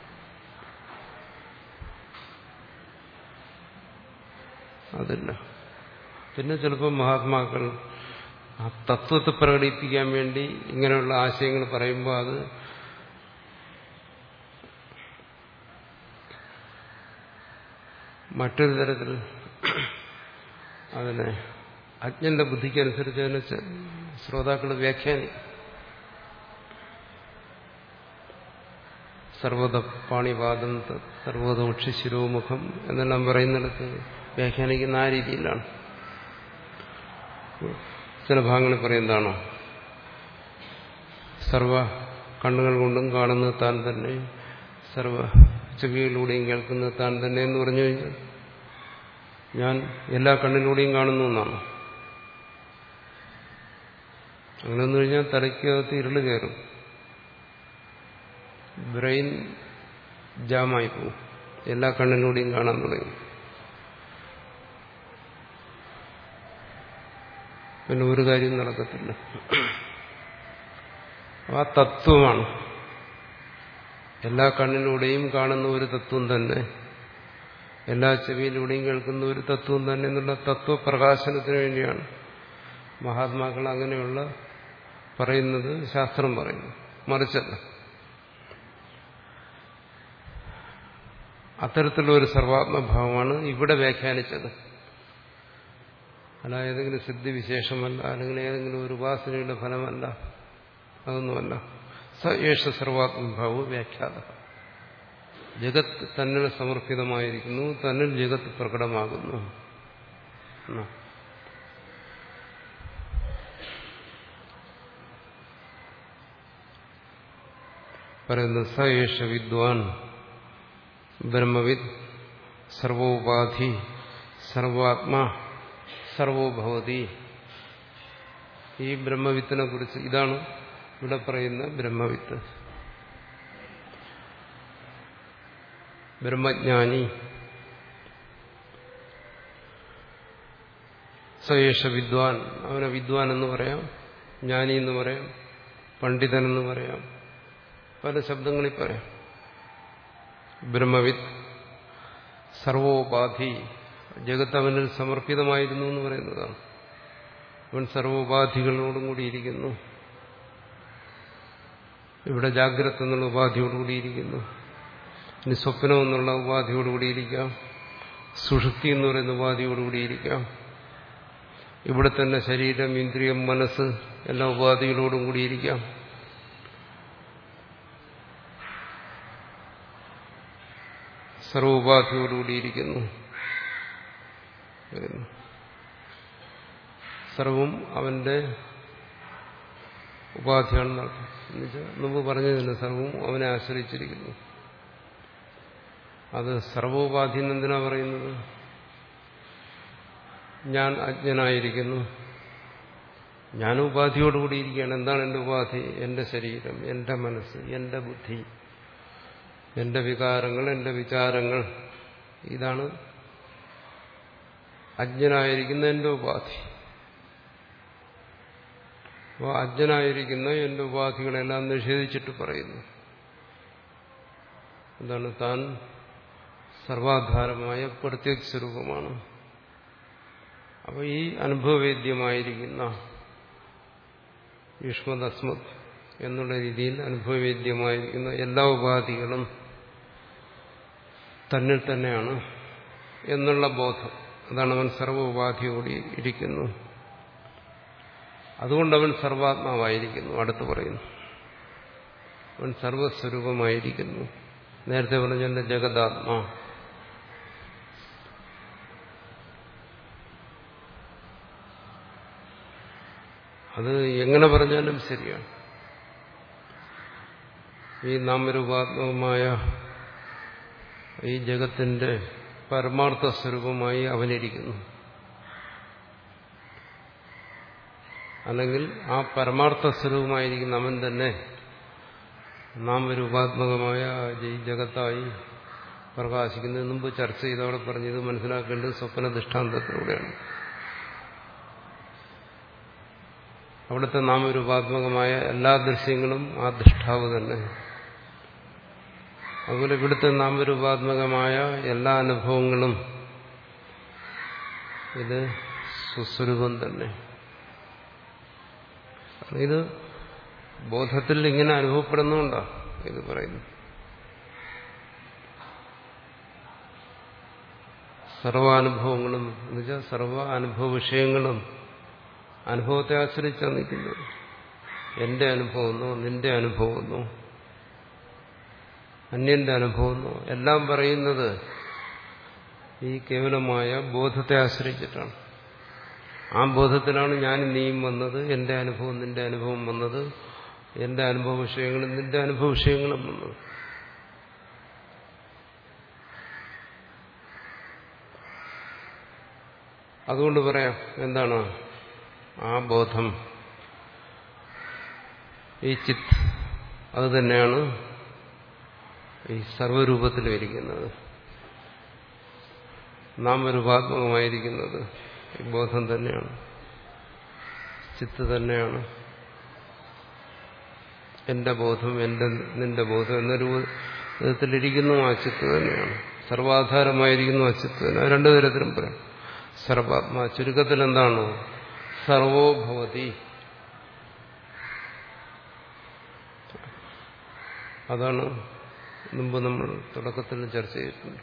അതില്ല. പിന്നെ ചിലപ്പോൾ മഹാത്മാക്കൾ ആ തത്വത്തെ പ്രകടിപ്പിക്കാൻ വേണ്ടി ഇങ്ങനെയുള്ള ആശയങ്ങൾ പറയുമ്പോൾ അത് മറ്റൊരു തരത്തിൽ അതിനെ അജ്ഞന്റെ ബുദ്ധിക്കനുസരിച്ച് അതിനെ ശ്രോതാക്കൾ വ്യാഖ്യാനിക്കും. സർവത പാണിപാദം സർവതോക്ഷി ശിരോമുഖം എന്നെല്ലാം പറയുന്നിടത്ത് വ്യാഖ്യാനിക്കുന്ന ആ രീതിയിലാണ്. ചില ഭാഗങ്ങളിൽ പറയുന്നതാണോ സർവ കണ്ണുകൾ കൊണ്ടും കാണുന്നത് താൻ തന്നെ, സർവ ചെവികളിലൂടെയും കേൾക്കുന്നത് താൻ തന്നെ എന്ന് പറഞ്ഞു കഴിഞ്ഞാൽ ഞാൻ എല്ലാ കണ്ണിലൂടെയും കാണുന്നു എന്നാണ്. അങ്ങനെ വന്നു കഴിഞ്ഞാൽ തലയ്ക്കകത്ത് ഇരുള് കയറും, ബ്രെയിൻ ജാമായി പോകും, എല്ലാ കണ്ണിലൂടെയും കാണാൻ തുടങ്ങി. പിന്നെ ഒരു കാര്യം നടക്കത്തില്ല. ആ തത്വമാണ് എല്ലാ കണ്ണിലൂടെയും കാണുന്ന ഒരു തത്വം തന്നെ, എല്ലാ ചെവിയിലൂടെയും കേൾക്കുന്ന ഒരു തത്വം തന്നെ എന്നുള്ള തത്വപ്രകാശനത്തിന് വേണ്ടിയാണ് മഹാത്മാക്കൾ അങ്ങനെയുള്ള പറയുന്നത്, ശാസ്ത്രം പറയുന്നു. മറിച്ചല്ല, അത്തരത്തിലുള്ള ഒരു സർവാത്മഭാവമാണ് ഇവിടെ വ്യാഖ്യാനിച്ചത്. അല്ല ഏതെങ്കിലും സിദ്ധിവിശേഷമല്ല, അല്ലെങ്കിൽ ഏതെങ്കിലും ഒരു ഉപാസനയുടെ ഫലമല്ല, അതൊന്നുമല്ല. സ ഏഷ സർവാത്മഭാവോ വ്യാഖ്യാത. ജഗത്ത് തന്നിൽ സമർപ്പിതമായിരിക്കുന്നു, തന്നിൽ ജഗത്ത് പ്രകടമാകുന്നു. പറയുന്നത് സ ഏഷ വിദ്വാൻ ബ്രഹ്മവിദ് സർവോപാധി സർവാത്മാ സർവോഭവതി. ഈ ബ്രഹ്മവിത്തിനെ കുറിച്ച്, ഇതാണ് ഇവിടെ പറയുന്ന ബ്രഹ്മവിത്ത്. ബ്രഹ്മജ്ഞാനി സയേഷ വിദ്വാൻ, അവനെ വിദ്വാൻ എന്ന് പറയാം, ജ്ഞാനി എന്ന് പറയാം, പണ്ഡിതൻ എന്ന് പറയാം, പല ശബ്ദങ്ങളിൽ പറയാം. ബ്രഹ്മവിത്ത് സർവോപാധി, ജഗത്ത് അവനിൽ സമർപ്പിതമായിരുന്നു എന്ന് പറയുന്നതാണ്. അവൻ സർവോപാധികളോടും കൂടിയിരിക്കുന്നു. ഇവിടെ ജാഗ്രത എന്നുള്ള ഉപാധിയോടുകൂടിയിരിക്കുന്നു. ഇനി സ്വപ്നം എന്നുള്ള ഉപാധിയോടുകൂടിയിരിക്കാം, സുഷുപ്തി എന്ന് പറയുന്ന ഉപാധിയോടുകൂടിയിരിക്കാം, ഇവിടെ തന്നെ ശരീരം, ഇന്ദ്രിയം, മനസ്സ് എല്ലാ ഉപാധികളോടും കൂടിയിരിക്കാം. സർവോപാധിയോടുകൂടിയിരിക്കുന്നു. സർവവും അവന്റെ ഉപാധിയാണെന്ന് അർത്ഥം. എന്നുവെച്ചാൽ മുമ്പ് പറഞ്ഞതിന് സർവവും അവനെ ആശ്രയിച്ചിരിക്കുന്നു. അത് സർവോപാധി എന്നെന്തിനാ പറയുന്നത്? ഞാൻ അജ്ഞനായിരിക്കുന്നു, ഞാൻ ഉപാധിയോടുകൂടിയിരിക്കുകയാണ്. എന്താണ് എന്റെ ഉപാധി? എന്റെ ശരീരം, എന്റെ മനസ്സ്, എന്റെ ബുദ്ധി, എന്റെ വികാരങ്ങൾ, എന്റെ വിചാരങ്ങൾ. ഇതാണ് അജ്ഞനായിരിക്കുന്ന എന്റെ ഉപാധി. അപ്പോൾ അജ്ഞനായിരിക്കുന്ന എന്റെ ഉപാധികളെല്ലാം നിഷേധിച്ചിട്ട് പറയുന്നു എന്താണ്? താൻ സർവാധാരമായ പ്രത്യേക സ്വരൂപമാണ്. അപ്പോൾ ഈ അനുഭവവേദ്യമായിരിക്കുന്ന യുഷ്മദസ്മത് എന്നുള്ള രീതിയിൽ അനുഭവവേദ്യമായിരിക്കുന്ന എല്ലാ ഉപാധികളും തന്നിൽ തന്നെയാണ് എന്നുള്ള ബോധം, അതാണ് അവൻ സർവ്വ ഉപാധിയോടി ഇരിക്കുന്നു. അതുകൊണ്ടവൻ സർവാത്മാവായിരിക്കുന്നു. അടുത്ത് പറയുന്നു അവൻ സർവസ്വരൂപമായിരിക്കുന്നു. നേരത്തെ പറഞ്ഞ ജഗദാത്മാ. അത് എങ്ങനെ പറഞ്ഞാലും ശരിയാണ്. ഈ നാമരൂപാത്മകമായ ഈ ജഗത്തിന്റെ പരമാർത്ഥ സ്വരൂപമായി അവനിരിക്കുന്നു. അല്ലെങ്കിൽ ആ പരമാർത്ഥ സ്വരൂപമായിരിക്കുന്ന അവൻ തന്നെ നാമരൂപാത്മകമായ ഈ ജഗത്തായി പ്രകാശിക്കുന്നത്. മുമ്പ് ചർച്ച ചെയ്തവിടെ പറഞ്ഞത് മനസ്സിലാക്കേണ്ടത് സ്വപ്ന ദൃഷ്ടാന്തത്തിലൂടെയാണ്. അവിടുത്തെ നാമരൂപാത്മകമായ എല്ലാ ദൃശ്യങ്ങളും ആ ദൃഷ്ടാവ് തന്നെ. അതുപോലെ ഇവിടുത്തെ നാമരൂപാത്മകമായ എല്ലാ അനുഭവങ്ങളും ഇത് സ്വസ്വരൂപം തന്നെ. ഇത് ബോധത്തിൽ ഇങ്ങനെ അനുഭവപ്പെടുന്നുണ്ടോ ഇത് പറയുന്നു. സർവാനുഭവങ്ങളും എന്നുവെച്ചാൽ സർവ അനുഭവ വിഷയങ്ങളും അനുഭവത്തെ ആശ്രയിച്ചാണ് നിൽക്കുന്നത്. എന്റെ അനുഭവമെന്നോ നിന്റെ അനുഭവമെന്നോ അന്യന്റെ അനുഭവമെന്നോ എല്ലാം പറയുന്നത് ഈ കേവലമായ ബോധത്തെ ആശ്രയിച്ചിട്ടാണ്. ആ ബോധത്തിലാണ് ഞാനും നീയും വന്നത്, എന്റെ അനുഭവം നിന്റെ അനുഭവം വന്നത്, എന്റെ അനുഭവ വിഷയങ്ങളും നിന്റെ അനുഭവ വിഷയങ്ങളും വന്നത്. അതുകൊണ്ട് പറയാം എന്താണ് ആ ബോധം, ഈ ചിത്ത്, അത് തന്നെയാണ് ഈ സർവരൂപത്തിലും ഇരിക്കുന്നത്, നാമരൂപാത്മകമായിരിക്കുന്നത്. ഈ ബോധം തന്നെയാണ്, ചിത്ത് തന്നെയാണ്. എന്റെ ബോധം, എന്റെ നിന്റെ ബോധം എന്നൊരു വിധത്തിലിരിക്കുന്നു ആ ചിത്ത് തന്നെയാണ്. സർവാധാരമായിരിക്കുന്നു ആ ചിത്ത് തന്നെ. രണ്ടു തരത്തിലും പറയാം. സർവാത്മാ ചുരുക്കത്തിൽ എന്താണ്? സർവോ ഭവതി. അതാണ് മുമ്പ് നമ്മൾ തുടക്കത്തിൽ ചർച്ച ചെയ്തിട്ടുണ്ട്.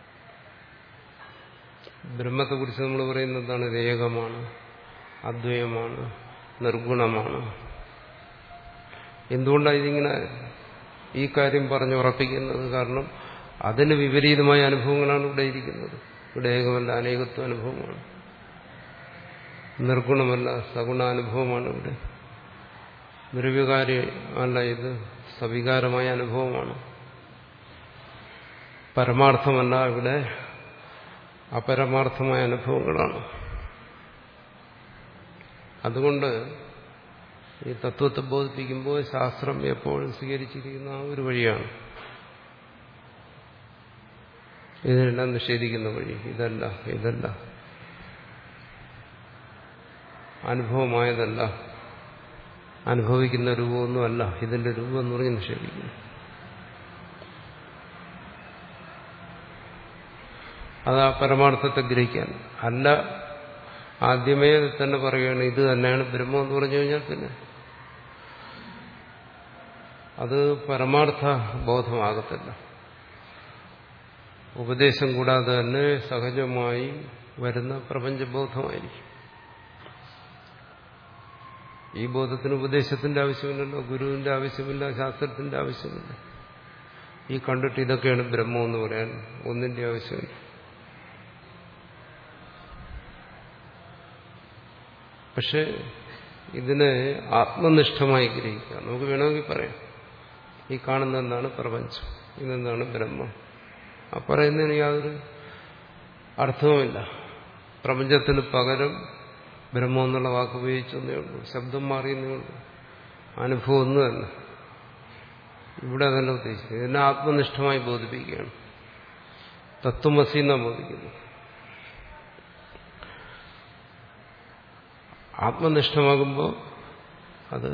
ബ്രഹ്മത്തെക്കുറിച്ച് നമ്മൾ പറയുന്നത് എന്താണ്? ഇത് ഏകമാണ്, അദ്വയമാണ്, നിർഗുണമാണ്. എന്തുകൊണ്ടാണ് ഇതിങ്ങനെ ഈ കാര്യം പറഞ്ഞുറപ്പിക്കുന്നത്? കാരണം അതിന് വിപരീതമായ അനുഭവങ്ങളാണ് ഇവിടെ ഇരിക്കുന്നത്. ഇവിടെ ഏകമല്ല, അനേകത്വ അനുഭവമാണ്. നിർഗുണമല്ല, സഗുണാനുഭവമാണ് ഇവിടെ. നിർവികാരി അല്ല, ഇത് സവികാരമായ അനുഭവമാണ്. പരമാർത്ഥമല്ല, ഇവിടെ അപരമാർത്ഥമായ അനുഭവങ്ങളാണ്. അതുകൊണ്ട് ഈ തത്വത്തെ ബോധിപ്പിക്കുമ്പോൾ ശാസ്ത്രം എപ്പോഴും സ്വീകരിച്ചിരിക്കുന്ന ആ ഒരു വഴിയാണ്. ഇതിനെല്ലാം നിഷേധിക്കുന്ന വഴി ഇതല്ല, ഇതല്ല, അനുഭവമായതല്ല, അനുഭവിക്കുന്ന രൂപമൊന്നുമല്ല, ഇതിന്റെ രൂപം എന്ന് പറഞ്ഞ് നിഷേധിക്കുന്നു. അത് ആ പരമാർത്ഥത്തെ ഗ്രഹിക്കാൻ അല്ല. ആദ്യമേ തന്നെ പറയുകയാണ് ഇത് തന്നെയാണ് ബ്രഹ്മം എന്ന് പറഞ്ഞു കഴിഞ്ഞാൽ പിന്നെ അത് പരമാർത്ഥ ബോധമാകത്തില്ല. ഉപദേശം കൂടാതെ തന്നെ സഹജമായി വരുന്ന പ്രപഞ്ചബോധമായിരിക്കും. ഈ ബോധത്തിന് ഉപദേശത്തിന്റെ ആവശ്യമില്ലല്ലോ, ഗുരുവിന്റെ ആവശ്യമില്ല, ശാസ്ത്രത്തിന്റെ ആവശ്യമില്ല. ഈ കണ്ടിട്ട് ഇതൊക്കെയാണ് ബ്രഹ്മം എന്ന് പറയാൻ ഒന്നിന്റെ ആവശ്യമില്ല. പക്ഷെ ഇതിനെ ആത്മനിഷ്ഠമായി ഗ്രഹിക്കുക. നമുക്ക് വേണമെങ്കിൽ പറയാം, ഈ കാണുന്ന എന്താണ് പ്രപഞ്ചം, ഇതെന്താണ് ബ്രഹ്മം. ആ പറയുന്നതിന് യാതൊരു അർത്ഥവുമില്ല. പ്രപഞ്ചത്തിന് പകരം ബ്രഹ്മം എന്നുള്ള വാക്ക് ഉപയോഗിച്ചെന്നേ ഉള്ളൂ, ശബ്ദം മാറിയെന്നേ ഉള്ളൂ, അനുഭവം ഒന്നും തന്നെ. ഇവിടെ അതല്ല ഉദ്ദേശിക്കുന്നത്. ഇതിനെ ആത്മനിഷ്ഠമായി ബോധിപ്പിക്കുകയാണ്. തത്വമസി എന്നാ ബോധിക്കുന്നു. ആത്മനിഷ്ഠമാകുമ്പോൾ അത്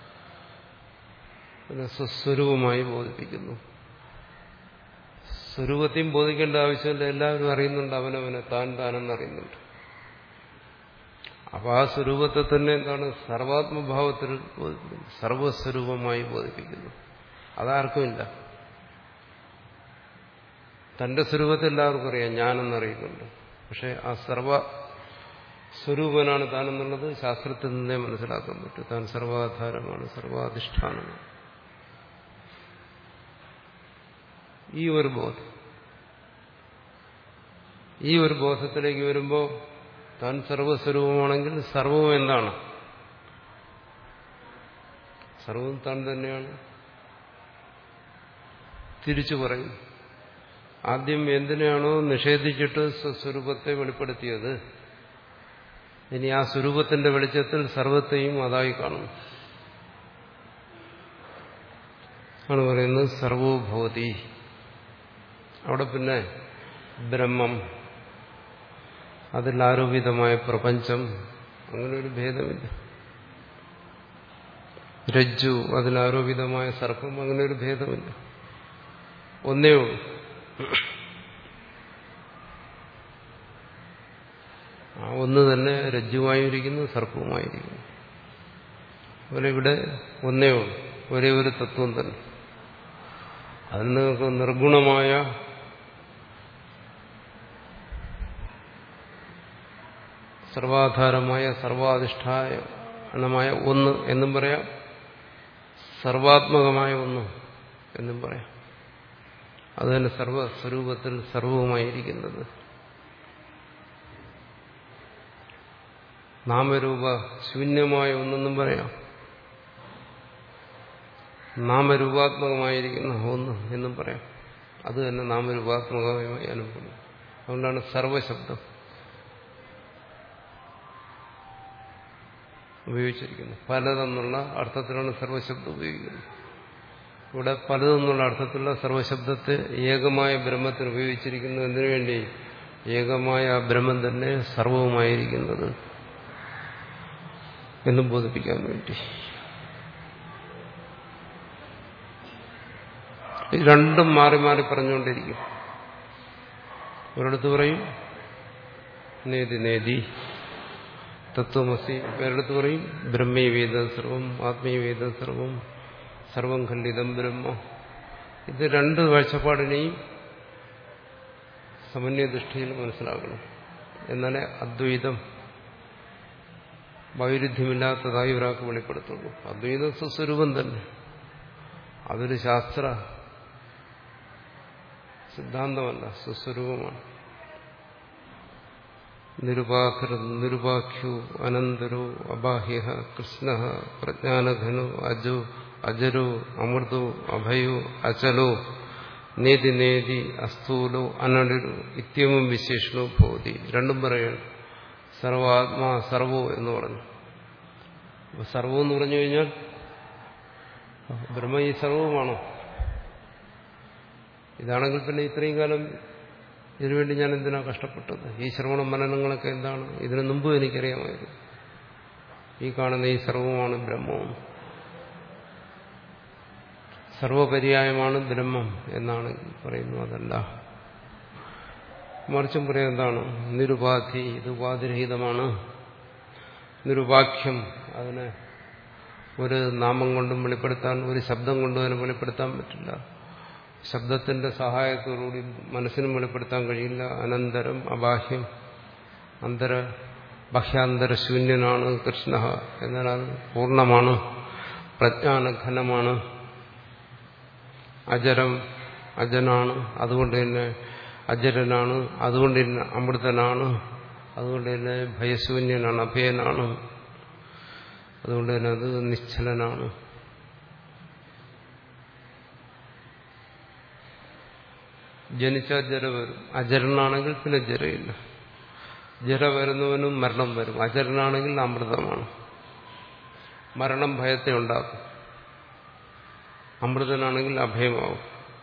സ്വസ്വരൂപമായി ബോധിപ്പിക്കുന്നു. സ്വരൂപത്തെയും ബോധിക്കേണ്ട ആവശ്യമില്ല, എല്ലാവരും അറിയുന്നുണ്ട് അവനവനെ, താൻ താനെന്നറിയുന്നുണ്ട്. അപ്പൊ ആ സ്വരൂപത്തെ തന്നെ എന്താണ് സർവാത്മഭാവത്തിൽ ബോധിപ്പിക്കുന്നു, സർവസ്വരൂപമായി ബോധിപ്പിക്കുന്നു. അതാർക്കുമില്ല. തന്റെ സ്വരൂപത്തെ എല്ലാവർക്കും അറിയാം, ഞാനെന്നറിയുന്നുണ്ട്. പക്ഷെ ആ സർവ സ്വരൂപനാണ് താനെന്നുള്ളത് ശാസ്ത്രത്തിൽ നിന്നേ മനസ്സിലാക്കാൻ പറ്റും. താൻ സർവാധാരമാണ്, സർവാധിഷ്ഠാനമാണ്. ഈ ഒരു ബോധം, ഈ ഒരു ബോധത്തിലേക്ക് വരുമ്പോൾ താൻ സർവസ്വരൂപമാണെങ്കിൽ സർവവും എന്താണ്? സർവവും താൻ തന്നെയാണ്. തിരിച്ചു പറയും, ആദ്യം എന്തിനാണോ നിഷേധിച്ചിട്ട് സ്വസ്വരൂപത്തെ വെളിപ്പെടുത്തിയത്, ഇനി ആ സ്വരൂപത്തിന്റെ വെളിച്ചത്തിൽ സർവത്തെയും അതായി കാണും. ആണ് പറയുന്നത് സർവോഭവതി. അവിടെ പിന്നെ ബ്രഹ്മം, അതിൽ ആരോപിതമായ പ്രപഞ്ചം, അങ്ങനെ ഒരു ഭേദമില്ല. രജ്ജു, അതിലാരോപിതമായ സർപ്പം, അങ്ങനെ ഒരു ഭേദമില്ല. ഒന്നേ ഉള്ളൂ. ആ ഒന്ന് തന്നെ രജ്ജുവായിരിക്കുന്നു, സർപ്പവുമായിരിക്കുന്നു. അതുപോലെ ഇവിടെ ഒന്നേ ഉള്ളൂ, ഒരേ ഒരു തത്വം തന്നെ. അതിൽ നിങ്ങൾക്ക് നിർഗുണമായ സർവാധാരമായ സർവാധിഷ്ഠാനമായ ഒന്ന് എന്നും പറയാം, സർവാത്മകമായ ഒന്ന് എന്നും പറയാം. അത് തന്നെ സർവസ്വരൂപത്തിൽ സർവവുമായിരിക്കുന്നത്. നാമരൂപ ശൂന്യമായ ഒന്നെന്നും പറയാം, നാമരൂപാത്മകമായിരിക്കുന്ന ഒന്ന് എന്നും പറയാം. അത് തന്നെ നാമരൂപാത്മകമായി അനുഭവം. അതുകൊണ്ടാണ് സർവശബ്ദം ഉപയോഗിച്ചിരിക്കുന്നത്. പലതെന്നുള്ള അർത്ഥത്തിലാണ് സർവശബ്ദം ഉപയോഗിക്കുന്നത്. ഇവിടെ പലതെന്നുള്ള അർത്ഥത്തിലുള്ള സർവശബ്ദത്തെ ഏകമായ ബ്രഹ്മത്തിന് ഉപയോഗിച്ചിരിക്കുന്നത് എന്തിനു വേണ്ടി? ഏകമായ ആ ബ്രഹ്മം തന്നെ സർവവുമായിരിക്കുന്നത് എന്നും ബോധിപ്പിക്കാൻ വേണ്ടി. രണ്ടും മാറി മാറി പറഞ്ഞുകൊണ്ടിരിക്കും. ഒരിടത്ത് പറയും നേതി നേതി തത്വമസി, വേറെടുത്ത് പറയും ബ്രഹ്മീവേദം സർവം ആത്മീയവേദം സർവം സർവം ഖണ്ഡിതം ബ്രഹ്മ. ഇത് രണ്ട് കാഴ്ചപ്പാടിനെയും സമന്വയദൃഷ്ടിയിൽ മനസ്സിലാക്കണം. എന്നാലേ അദ്വൈതം വൈരുദ്ധ്യമില്ലാത്തതായി ഒരാൾക്ക് വെളിപ്പെടുത്തുള്ളൂ. അദ്വൈതം സ്വസ്വരൂപം തന്നെ. അതൊരു ശാസ്ത്ര സിദ്ധാന്തമല്ല, സ്വസ്വരൂപമാണ്. നിരുപാകൃ നിരുപാഖ്യു അനന്തരോ അബാഹ്യ കൃഷ്ണ പ്രജ്ഞാനഘനോ അജോ അജരോ അമൃതോ അഭയോ അചലോ നേതി നേതി അസ്ഥൂലോ അനടരോ ഇത്യവും വിശേഷണോ ഭവതി. രണ്ടും പറയണം. സർവാത്മാ സർവോ എന്ന് പറഞ്ഞു. അപ്പൊ സർവം എന്ന് പറഞ്ഞു കഴിഞ്ഞാൽ ബ്രഹ്മ ഈ സർവവുമാണോ? ഇതാണെങ്കിൽ പിന്നെ ഇത്രയും കാലം ഇതിനുവേണ്ടി ഞാൻ എന്തിനാ കഷ്ടപ്പെട്ടത്? ഈ ശ്രവണ മനനങ്ങളൊക്കെ എന്താണ്? ഇതിനു മുമ്പും എനിക്കറിയാമായിരുന്നു. ഈ കാണുന്ന ഈ സർവമാണ് ബ്രഹ്മവും, സർവപര്യായമാണ് ബ്രഹ്മം എന്നാണ് പറയുന്നു. അതല്ല, മറിച്ചും പറയാം എന്താണ്? നിരുപാധി, ഇത് ഉപാധിരഹിതമാണ്. നിരുപാഖ്യം, അതിനെ ഒരു നാമം കൊണ്ടും വെളിപ്പെടുത്താൻ, ഒരു ശബ്ദം കൊണ്ടും അതിനെ വെളിപ്പെടുത്താൻ പറ്റില്ല. ശബ്ദത്തിന്റെ സഹായത്തോടുകൂടി മനസ്സിനും വെളിപ്പെടുത്താൻ കഴിയില്ല. അനന്തരം അബാഹ്യം അന്തര ബാഹ്യാന്തരശൂന്യനാണ് കൃഷ്ണ. എന്നാൽ അത് പൂർണ്ണമാണ്, പ്രജ്ഞാനഘനമാണ്, അജരം അജനാണ്, അതുകൊണ്ട് തന്നെ അജരനാണ്, അതുകൊണ്ട് തന്നെ അമൃതനാണ്, അതുകൊണ്ട് തന്നെ ഭയശൂന്യനാണ്, അഭയനാണ്, അതുകൊണ്ട് തന്നെ അത് നിശ്ചലനാണ്. ജനിച്ചാൽ ജര വരും. അജരനാണെങ്കിൽ പിന്നെ ജരയില്ല. ജര വരുന്നവനും മരണം വരും. അജരനാണെങ്കിൽ അമൃതമാണ്. മരണം ഭയത്തെ ഉണ്ടാക്കും. അമൃതനാണെങ്കിൽ അഭയമാവും.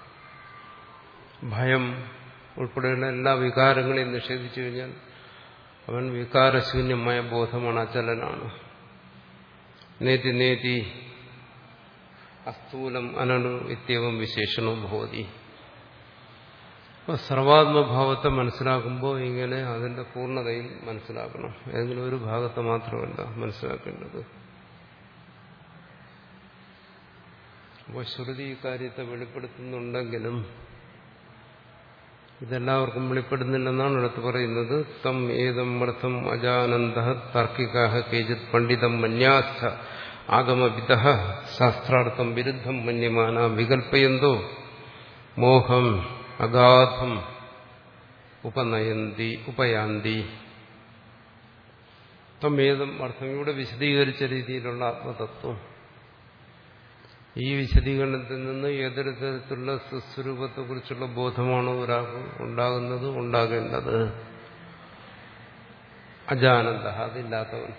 ഭയം ഉൾപ്പെടെയുള്ള എല്ലാ വികാരങ്ങളെയും നിഷേധിച്ചു കഴിഞ്ഞാൽ അവൻ വികാരശൂന്യമായ ബോധമാണ്, അചലനാണ്. നേതി നേതി അസ്ഥൂലം അനണു ഇത്യവം വിശേഷണവും ഭവതി. അപ്പോൾ സർവാത്മഭാവത്തെ മനസ്സിലാക്കുമ്പോൾ ഇങ്ങനെ അതിന്റെ പൂർണ്ണതയിൽ മനസ്സിലാക്കണം. ഏതെങ്കിലും ഒരു ഭാഗത്തെ മാത്രമല്ല മനസ്സിലാക്കേണ്ടത്. അപ്പോൾ ശ്രുതി ഇക്കാര്യത്തെ വെളിപ്പെടുത്തുന്നുണ്ടെങ്കിലും ഇതെല്ലാവർക്കും വെളിപ്പെടുന്നില്ലെന്നാണ് എടുത്ത് പറയുന്നത്. തം ഏതം അർത്ഥം അജാനന്ദ താർക്കികാഹ കേചിത് പണ്ഡിതം മന്യാസ്ഥ ആഗമവിദ ശാസ്ത്രാർത്ഥം വിരുദ്ധം മന്യമാന വികൽപ്പയന്തോ മോഹം അഗാധം ഉപനയന്തി ഉപയാന്തി. തം ഏതം അർത്ഥം ഇവിടെ വിശദീകരിച്ച രീതിയിലുള്ള ആത്മതത്വം. ഈ വിശദീകരണത്തിൽ നിന്ന് ഏതൊരു തരത്തിലുള്ള സ്വസ്വരൂപത്തെക്കുറിച്ചുള്ള ബോധമാണോ ഒരാൾക്ക് ഉണ്ടാകുന്നത്, ഉണ്ടാകേണ്ടത്? അജാനന്ദ, അതില്ലാത്തവൻ,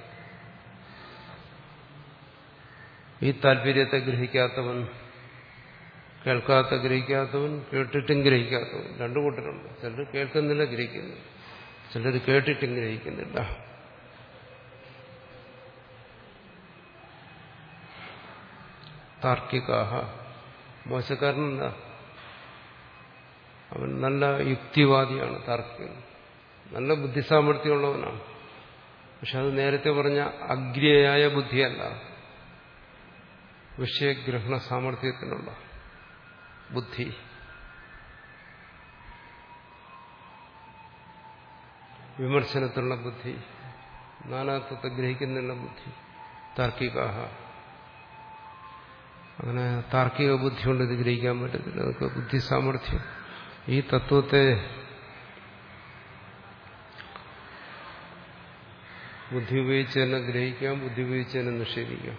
ഈ താല്പര്യത്തെ ഗ്രഹിക്കാത്തവൻ, കേൾക്കാത്ത ഗ്രഹിക്കാത്തവൻ, കേട്ടിട്ടും ഗ്രഹിക്കാത്തവൻ, രണ്ടു കൂട്ടരുണ്ട്. ചിലർ കേൾക്കുന്നില്ല, ഗ്രഹിക്കുന്നു. ചിലർ കേട്ടിട്ടും ഗ്രഹിക്കുന്നില്ല. താർക്കികാഹ, മോശക്കാരനല്ല, അവൻ നല്ല യുക്തിവാദിയാണ്. താർക്കികൻ നല്ല ബുദ്ധിസാമർഥ്യമുള്ളവനാണ്. പക്ഷെ അത് നേരത്തെ പറഞ്ഞ അഗ്രിയായ ബുദ്ധിയല്ല, വിഷയഗ്രഹണ സാമർഥ്യത്തിനുള്ള ബുദ്ധി. വിമർശനത്തിലുള്ള ബുദ്ധി, നാനാത്വത്തെ ഗ്രഹിക്കുന്നുള്ള ബുദ്ധി. താർക്കികാഹ, അങ്ങനെ താർക്കിക ബുദ്ധി കൊണ്ട് ഇത് ഗ്രഹിക്കാൻ പറ്റത്തില്ല. അതൊക്കെ ബുദ്ധി സാമർഥ്യം. ഈ തത്വത്തെ ബുദ്ധി ഉപയോഗിച്ച് തന്നെ ഗ്രഹിക്കാം, ബുദ്ധി ഉപയോഗിച്ച് തന്നെ നിഷേധിക്കാം.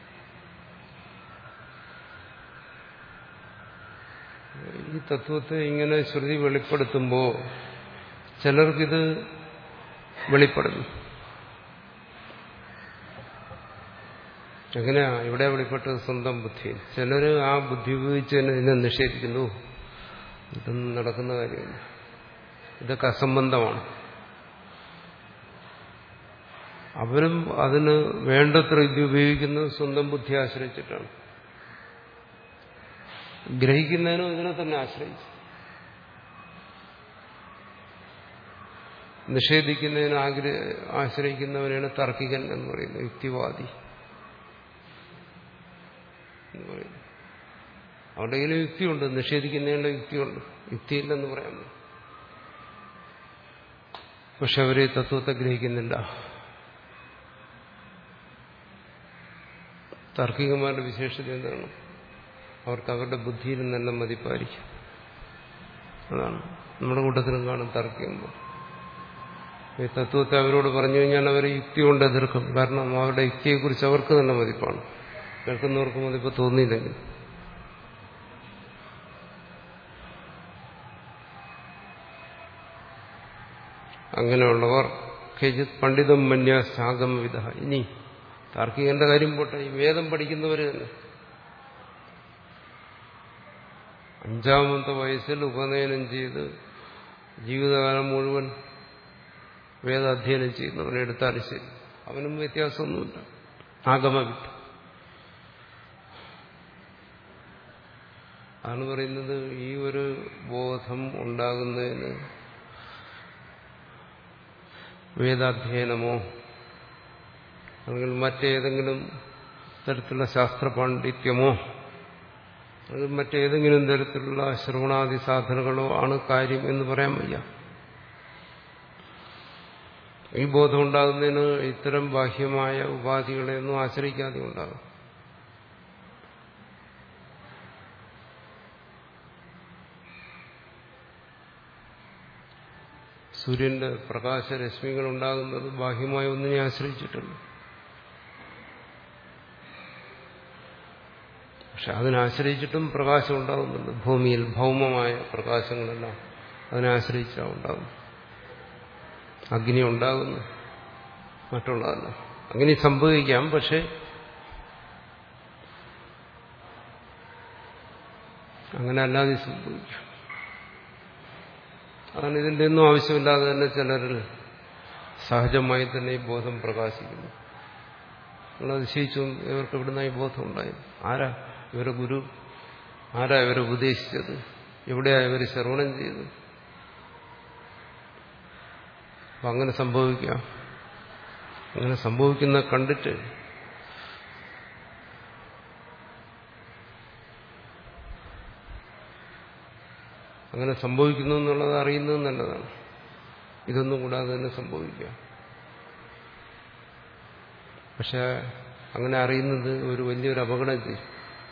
ഈ തത്വത്തെ ഇങ്ങനെ ശ്രുതി വെളിപ്പെടുത്തുമ്പോൾ ചിലർക്കിത് വെളിപ്പെടുന്നു. എങ്ങനെയാ ഇവിടെ വെളിപ്പെട്ടത്? സ്വന്തം ബുദ്ധി. ചിലർ ആ ബുദ്ധി ഉപയോഗിച്ച് തന്നെ ഇതിനെ നിഷേധിക്കുന്നു. ഇതൊന്നും നടക്കുന്ന കാര്യമില്ല, ഇതൊക്കെ അസംബന്ധമാണ്. അവരും അതിന് വേണ്ടത്ര ഇത് ഉപയോഗിക്കുന്നത് സ്വന്തം ബുദ്ധി ആശ്രയിച്ചിട്ടാണ്. ഗ്രഹിക്കുന്നതിനും ഇതിനെ തന്നെ ആശ്രയിച്ചു. നിഷേധിക്കുന്നതിന് ആഗ്രഹ ആശ്രയിക്കുന്നവനാണ് താർക്കികൻ എന്ന് പറയുന്നത്, യുക്തിവാദി എന്ന് പറയുന്നത്. അവരുടെ കയ്യിൽ യുക്തിയുണ്ട്, നിഷേധിക്കുന്നതിനുള്ള യുക്തിയുണ്ട്, യുക്തിയില്ലെന്ന് പറയാൻ പറ്റും. പക്ഷെ അവര് തത്വത്തെ ഗ്രഹിക്കുന്നില്ല. താർക്കികന്മാരുടെ വിശേഷത എന്താണ്? അവർക്ക് അവരുടെ ബുദ്ധിയിൽ നല്ല മതിപ്പായിരിക്കും. അതാണ് നമ്മുടെ കൂട്ടത്തിലും കാണും താർക്കികന്മാർ. ഈ തത്വത്തെ അവരോട് പറഞ്ഞു കഴിഞ്ഞാൽ അവർ യുക്തി കൊണ്ട് എതിർക്കും. കാരണം അവരുടെ യുക്തിയെക്കുറിച്ച് അവർക്ക് നല്ല മതിപ്പാണ്. കേൾക്കുന്നവർക്ക് മതിപ്പ് തോന്നിയില്ലെങ്കിൽ. അങ്ങനെയുള്ളവർ കേജിത് പണ്ഡിതം മന്യ സാഗമവിദ. ഇനി താർക്കികന്റെ കാര്യം പോട്ടെ, ഈ വേദം പഠിക്കുന്നവർ തന്നെ അഞ്ചാമത്തെ വയസ്സിൽ ഉപനയനം ചെയ്ത് ജീവിതകാലം മുഴുവൻ വേദാധ്യയനം ചെയ്യുന്നവനെ എടുത്താലും ശരി, അവനും വ്യത്യാസമൊന്നുമില്ല. ആഗമവിത്ത് ആണ് പറയുന്നത്. ഈ ഒരു ബോധം ഉണ്ടാകുന്നതിന് വേദാധ്യയനമോ അല്ലെങ്കിൽ മറ്റേതെങ്കിലും തരത്തിലുള്ള ശാസ്ത്ര പാണ്ഡിത്യമോ അത് മറ്റേതെങ്കിലും തരത്തിലുള്ള ശ്രവണാദി സാധനങ്ങളോ ആണ് കാര്യം എന്ന് പറയാൻ വയ്യ. ഈ ബോധം ഉണ്ടാകുന്നതിന് ഇത്തരം ബാഹ്യമായ ഉപാധികളെയൊന്നും ആശ്രയിക്കാതെ ഉണ്ടാകും. സൂര്യന്റെ പ്രകാശരശ്മികൾ ഉണ്ടാകുന്നത് ബാഹ്യമായ ഒന്നിനെ ആശ്രയിച്ചിട്ടുണ്ട്. പക്ഷെ അതിനാശ്രയിച്ചിട്ടും പ്രകാശം ഉണ്ടാകുന്നുണ്ട്. ഭൂമിയിൽ ഭൗമമായ പ്രകാശങ്ങളെല്ലാം അതിനെ ആശ്രയിച്ചാണ് ഉണ്ടാകുന്നത്. അഗ്നി ഉണ്ടാകുന്നു, മറ്റുള്ളതല്ല. അങ്ങനെ സംഭവിക്കാം. പക്ഷെ അങ്ങനെ അല്ലാതെ സംഭവിക്കാം. അതാണ് ഇതിൻ്റെ ഒന്നും ആവശ്യമില്ലാതെ തന്നെ ചിലരിൽ സഹജമായി തന്നെ ഈ ബോധം പ്രകാശിക്കുന്നു. നിങ്ങൾ അതിശയിച്ചു, ഇവർക്ക് ഇവിടുന്ന് ഈ ബോധം ഉണ്ടായി. ആരാ ഇവരെ ഗുരു? ആരാ ഇവരെ ഉപദേശിച്ചത്? എവിടെയാ ഇവർ ശ്രവണം ചെയ്തത്? അപ്പം അങ്ങനെ സംഭവിക്കാം. അങ്ങനെ സംഭവിക്കുന്ന കണ്ടിട്ട് അങ്ങനെ സംഭവിക്കുന്നു എന്നുള്ളത് അറിയുന്നത് നല്ലതാണ്. ഇതൊന്നും കൂടാതെ തന്നെ സംഭവിക്കാം. പക്ഷെ അങ്ങനെ അറിയുന്നത് ഒരു വലിയൊരു അപകടം ചെയ്യും.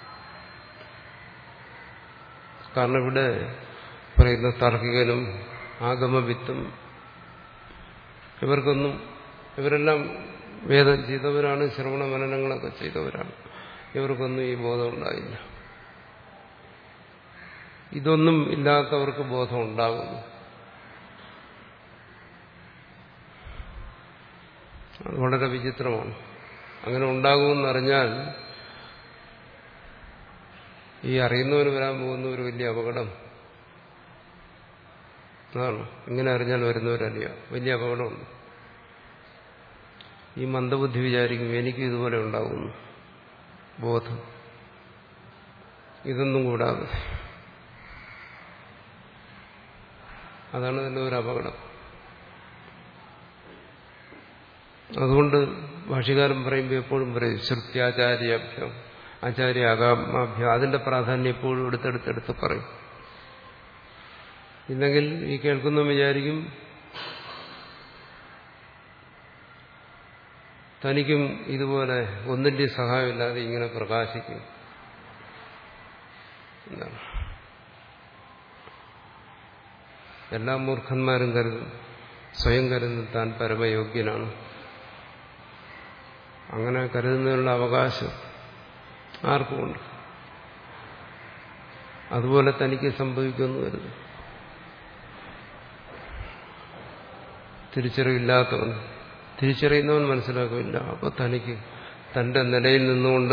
കാരണം ഇവിടെ പറയുന്ന താർക്കികനും ആഗമവിത്തും ഇവർക്കൊന്നും, ഇവരെല്ലാം വേദം ചെയ്തവരാണ്, ശ്രവണ മനനങ്ങളൊക്കെ ചെയ്തവരാണ്. ഇവർക്കൊന്നും ഈ ബോധം ഉണ്ടായില്ല. ഇതൊന്നും ഇല്ലാത്തവർക്ക് ബോധം ഉണ്ടാകുന്നു. അത് വളരെ വിചിത്രമാണ്. അങ്ങനെ ഉണ്ടാകുമെന്നറിഞ്ഞാൽ ഈ അറിയുന്നവന് വരാൻ പോകുന്ന ഒരു വലിയ അപകടം അതാണ്. ഇങ്ങനെ അറിഞ്ഞാൽ വരുന്നവരറിയാം വലിയ അപകടമുണ്ട്. ഈ മന്ദബുദ്ധി വിചാരിക്കും എനിക്ക് ഇതുപോലെ ഉണ്ടാകുന്നു ബോധം. ഇതൊന്നും കൂടാതെ. അതാണ് തന്നെ ഒരു അപകടം. അതുകൊണ്ട് ഭാഷ്യകാരൻ പറയുമ്പോൾ എപ്പോഴും പറയും ശ്രുത്യാചാര്യാഭ്യം ആചാര്യ ആഗമാഭ്യം. അതിന്റെ പ്രാധാന്യം എപ്പോഴും എടുത്തെടുത്തെടുത്ത് പറയും. ഇല്ലെങ്കിൽ ഈ കേൾക്കുന്ന വിചാരിക്കും തനിക്കും ഇതുപോലെ ഒന്നിന്റെ സഹായമില്ലാതെ ഇങ്ങനെ പ്രകാശിക്കും എന്താണ്. എല്ലാ മൂർഖന്മാരും കരുതും, സ്വയം കരുതും താൻ പരമയോഗ്യനാണ്. അങ്ങനെ കരുതുന്നതിനുള്ള അവകാശം ആർക്കുമുണ്ട്. അതുപോലെ തനിക്ക് സംഭവിക്കുമെന്ന് കരുതും. തിരിച്ചറിവില്ലാത്തവൻ, തിരിച്ചറിയുന്നവൻ മനസ്സിലാക്കില്ല. അപ്പോൾ തനിക്ക് തന്റെ നിലയിൽ നിന്നുകൊണ്ട്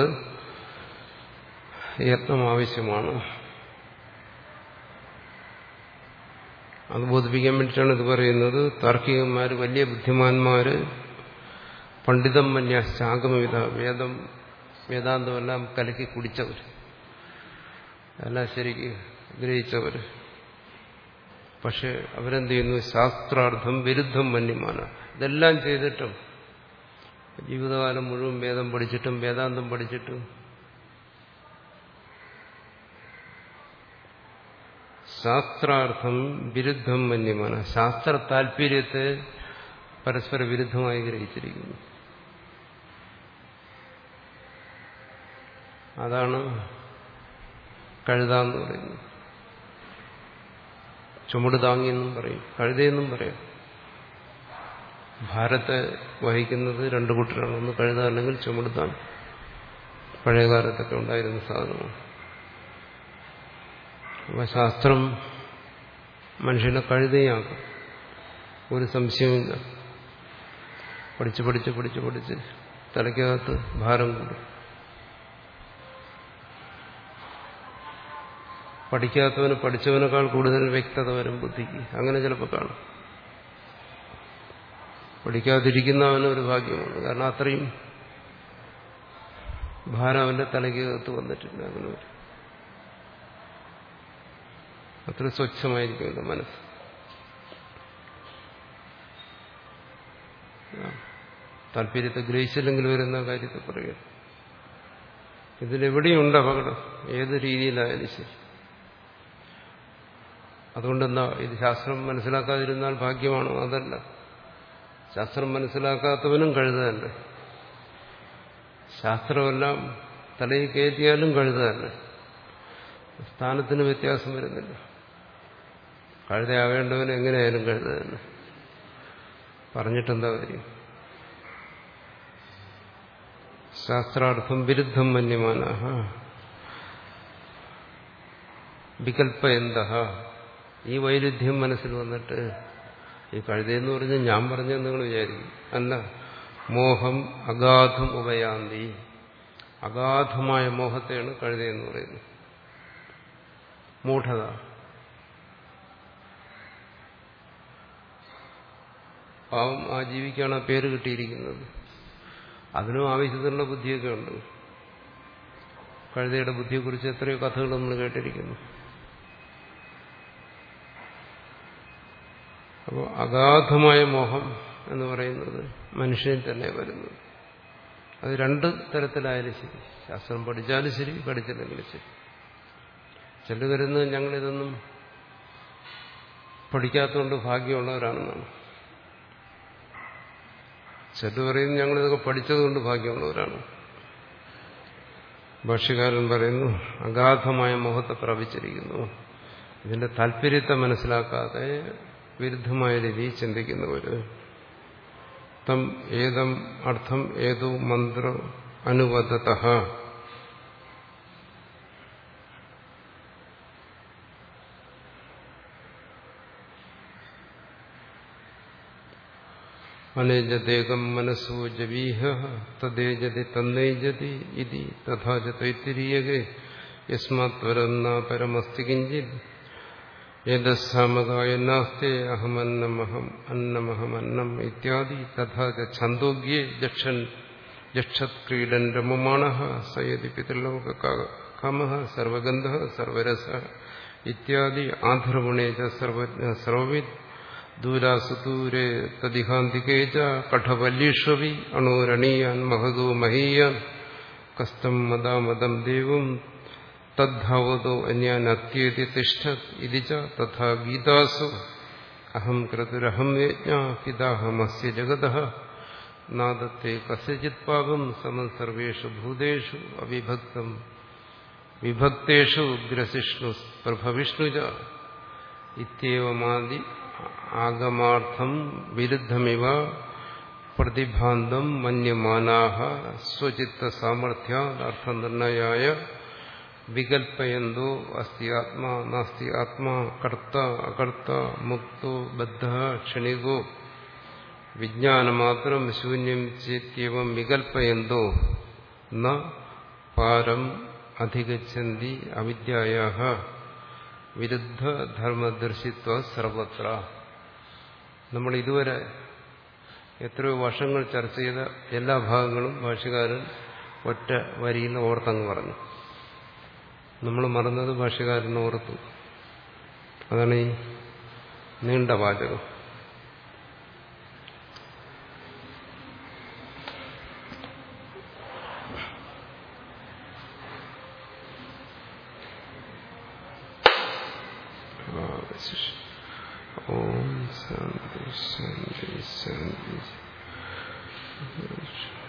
യത്നം ആവശ്യമാണ്. അത് ബോധിപ്പിക്കാൻ വേണ്ടിയിട്ടാണ് ഇത് പറയുന്നത്. താർക്കികന്മാർ, വലിയ ബുദ്ധിമാന്മാര്, പണ്ഡിതം മന്യ ശാഗമവിധ, വേദം വേദാന്തമെല്ലാം കലക്കി കുടിച്ചവർ, എല്ലാം ശരിക്ക് ഗ്രഹിച്ചവർ. പക്ഷെ അവരെന്ത് ചെയ്യുന്നു? ശാസ്ത്രാർത്ഥം വിരുദ്ധം മന്യമാണ്. ഇതെല്ലാം ചെയ്തിട്ടും, ജീവിതകാലം മുഴുവൻ വേദം പഠിച്ചിട്ടും വേദാന്തം പഠിച്ചിട്ടും ശാസ്ത്രാർത്ഥം വിരുദ്ധം മന്യമാണ്. ശാസ്ത്ര താല്പര്യത്തെ പരസ്പര വിരുദ്ധമായി ഗ്രഹിച്ചിരിക്കുന്നു. അതാണ് കഴുതാന്ന് പറയുന്നത്. ചുമട് താങ്ങിയെന്നും പറയും, കഴുതയെന്നും പറയും. ഭാരത്തെ വഹിക്കുന്നത് രണ്ടു കൂട്ടരാണ്. ഒന്ന് കഴുത, അല്ലെങ്കിൽ ചുമട് താങ്ങി. പഴയകാലത്തൊക്കെ ഉണ്ടായിരുന്ന സാധനമാണ്. അപ്പോൾ ശാസ്ത്രം മനുഷ്യനെ കഴുതയാക്കും, ഒരു സംശയമില്ല. പഠിച്ച് പഠിച്ച് പഠിച്ച് പഠിച്ച് തലയ്ക്കകത്ത് ഭാരം കൂടും. പഠിക്കാത്തവന് പഠിച്ചവനേക്കാൾ കൂടുതൽ വ്യക്തത വരും ബുദ്ധിക്ക്. അങ്ങനെ ചിലപ്പോൾ കാണും. പഠിക്കാതിരിക്കുന്നവന് ഒരു ഭാഗ്യമാണ്. കാരണം അത്രയും ഭാരം അവന്റെ തലയ്ക്കകത്ത് വന്നിട്ടില്ല. അങ്ങനെ വരും. അത്ര സ്വച്ഛമായിരിക്കും എന്റെ മനസ്സ്. താല്പര്യത്തെ ഗ്രഹിച്ചില്ലെങ്കിൽ വരുന്ന കാര്യത്തെ പറയുക. ഇതിലെവിടെയുണ്ട് അപകടം, ഏത് രീതിയിലായാലും ശരി. അതുകൊണ്ടെന്താ ഇത് ശാസ്ത്രം മനസ്സിലാക്കാതിരുന്നാൽ ഭാഗ്യമാണോ? അതല്ല. ശാസ്ത്രം മനസ്സിലാക്കാത്തവനും കഴുതല്ലേ. ശാസ്ത്രമെല്ലാം തലയിൽ കയറ്റിയാലും കഴുതല്ലേ. സ്ഥാനത്തിന് വ്യത്യാസം വരുന്നില്ല. കഴുതയാവേണ്ടവന് എങ്ങനെയായാലും കഴുത തന്നെ. പറഞ്ഞിട്ടെന്താ കാര്യം? ശാസ്ത്രാർത്ഥം വിരുദ്ധം മന്യമാനഃ വികൽപ്പയന്തഃ. ഈ വൈരുദ്ധ്യം മനസ്സിൽ വന്നിട്ട് ഈ കഴുതയെന്ന് പറഞ്ഞ് ഞാൻ പറഞ്ഞെന്ന് നിങ്ങൾ വിചാരിക്കും. അല്ല, മോഹം അഗാധം ഉപയാന്തി. അഗാധമായ മോഹത്തെയാണ് കഴുതയെന്ന് പറയുന്നത്. മൂഢത. പാവം ആ ജീവിക്കാണ് ആ പേര് കിട്ടിയിരിക്കുന്നത്. അതിനും ആവശ്യത്തിനുള്ള ബുദ്ധിയൊക്കെ ഉണ്ട്. കഴുതയുടെ ബുദ്ധിയെക്കുറിച്ച് എത്രയോ കഥകൾ നമ്മൾ കേട്ടിരിക്കുന്നു. അപ്പോൾ അഗാധമായ മോഹം എന്ന് പറയുന്നത് മനുഷ്യനിൽ തന്നെ വരുന്നത്. അത് രണ്ട് തരത്തിലായാലും ശരി, ശാസ്ത്രം പഠിച്ചാലും ശരി, പഠിച്ചില്ലെങ്കിലും ശരി. ചിലർ വരുന്നത് ഞങ്ങളിതൊന്നും പഠിക്കാത്തതുകൊണ്ട് ഭാഗ്യമുള്ളവരാണെന്നാണ്. ചിലർ പറയുന്നത് ഞങ്ങളിതൊക്കെ പഠിച്ചതുകൊണ്ട് ഭാഗ്യമുള്ളവരാണ്. ഭാഷ്യകാരൻ പറയുന്നു അഗാധമായ മോഹത്തെ പ്രാപിച്ചിരിക്കുന്നു. ഇതിന്റെ താല്പര്യത്തെ മനസ്സിലാക്കാതെ വിരുദ്ധമായ രീതിയിൽ ചിന്തിക്കുന്നവര് തം ഏതം അർത്ഥം ഏതോ മന്ത്ര അനുവദതഃ അനേജതേകം മനസ്സോ ജവീഹ തദ്ദേജതി തന്നേജതി ഇതി തഥാ ച തൈത്തിരീയകേ യസ്മാത്വരന്ന പരമസ്തി കിഞ്ചിത് ഏതസ്സാമകായ നാസ്തേ അഹമന്നമഹം അന്നമഹം അന്നം ഇത്യാദി തഥാ ച ഛന്ദോഗ്യേ ജക്ഷൻ ജക്ഷത് ക്രീഡൻ രമമാണഃ സയതി പിതൃലോകകാമഃ സർവഗന്ധഃ സർവരസഃ ഇത്യാദി ആധർവണേ ച സർവജ്ഞ സർവവിദ് ദൂരാസുദൂരേ തദിഹാന്തികേ ച കഠവല്ലീഷ്വവി അണോരണീയാൻ മഹദോ മഹീയാൻ കസ്തം മദാമദം ദേവം തദ്ധാവതോ അന്യാൻ അത്യേതി തിഷ്ഠത് ഇതി ച തഥാ ഗീതാസു അഹം ക്രതുരഹം യജ്ഞ പിതാഹമസ്യ ജഗതഃ നാദത്തെ കസ്യചിത് പാപം സമം സർവേഷു ഭൂതേഷു അവിഭക്തം വിഭക്തേഷു ഗ്രസിഷ്ണു പ്രഭവിഷ്ണു ച ഇത്യേവമാദി ആഗമാർത്ഥം വിരുദ്ധമിവ പ്രതിഭാന്തം മന്യമാനാഃ സ്വചിത്ത സാമർഥ്യാത് അർത്ഥനിർണയായ വികൽപ്പയന്തോ അസ്തി ആത്മാ നാസ്തി ആത്മാ കർത്ത അകർത്ത മുക്തോ ബദ്ധഃ ക്ഷണികോ വിജ്ഞാനമാത്രം ശൂന്യം ചേത്യവം വികൽപ്പയന്തോ ന പാരം അധിഗച്ഛന്തി അവിദ്യായാഃ വിരുദ്ധ ധർമ്മദർശിത്വ സർവത്ര. നമ്മൾ ഇതുവരെ എത്രയോ വർഷങ്ങൾ ചർച്ച ചെയ്ത എല്ലാ ഭാഗങ്ങളും ഭാഷ്യകാരൻ ഒറ്റ വരിയിൽ ഓർത്തങ്ങ് പറഞ്ഞു. നമ്മൾ മറന്നത് ഭാഷ്യകാരൻ ഓർത്തു. അതാണ് ഈ നീണ്ട വാചകം. ഓം ശാന്തി ശാന്തി ശാന്തി.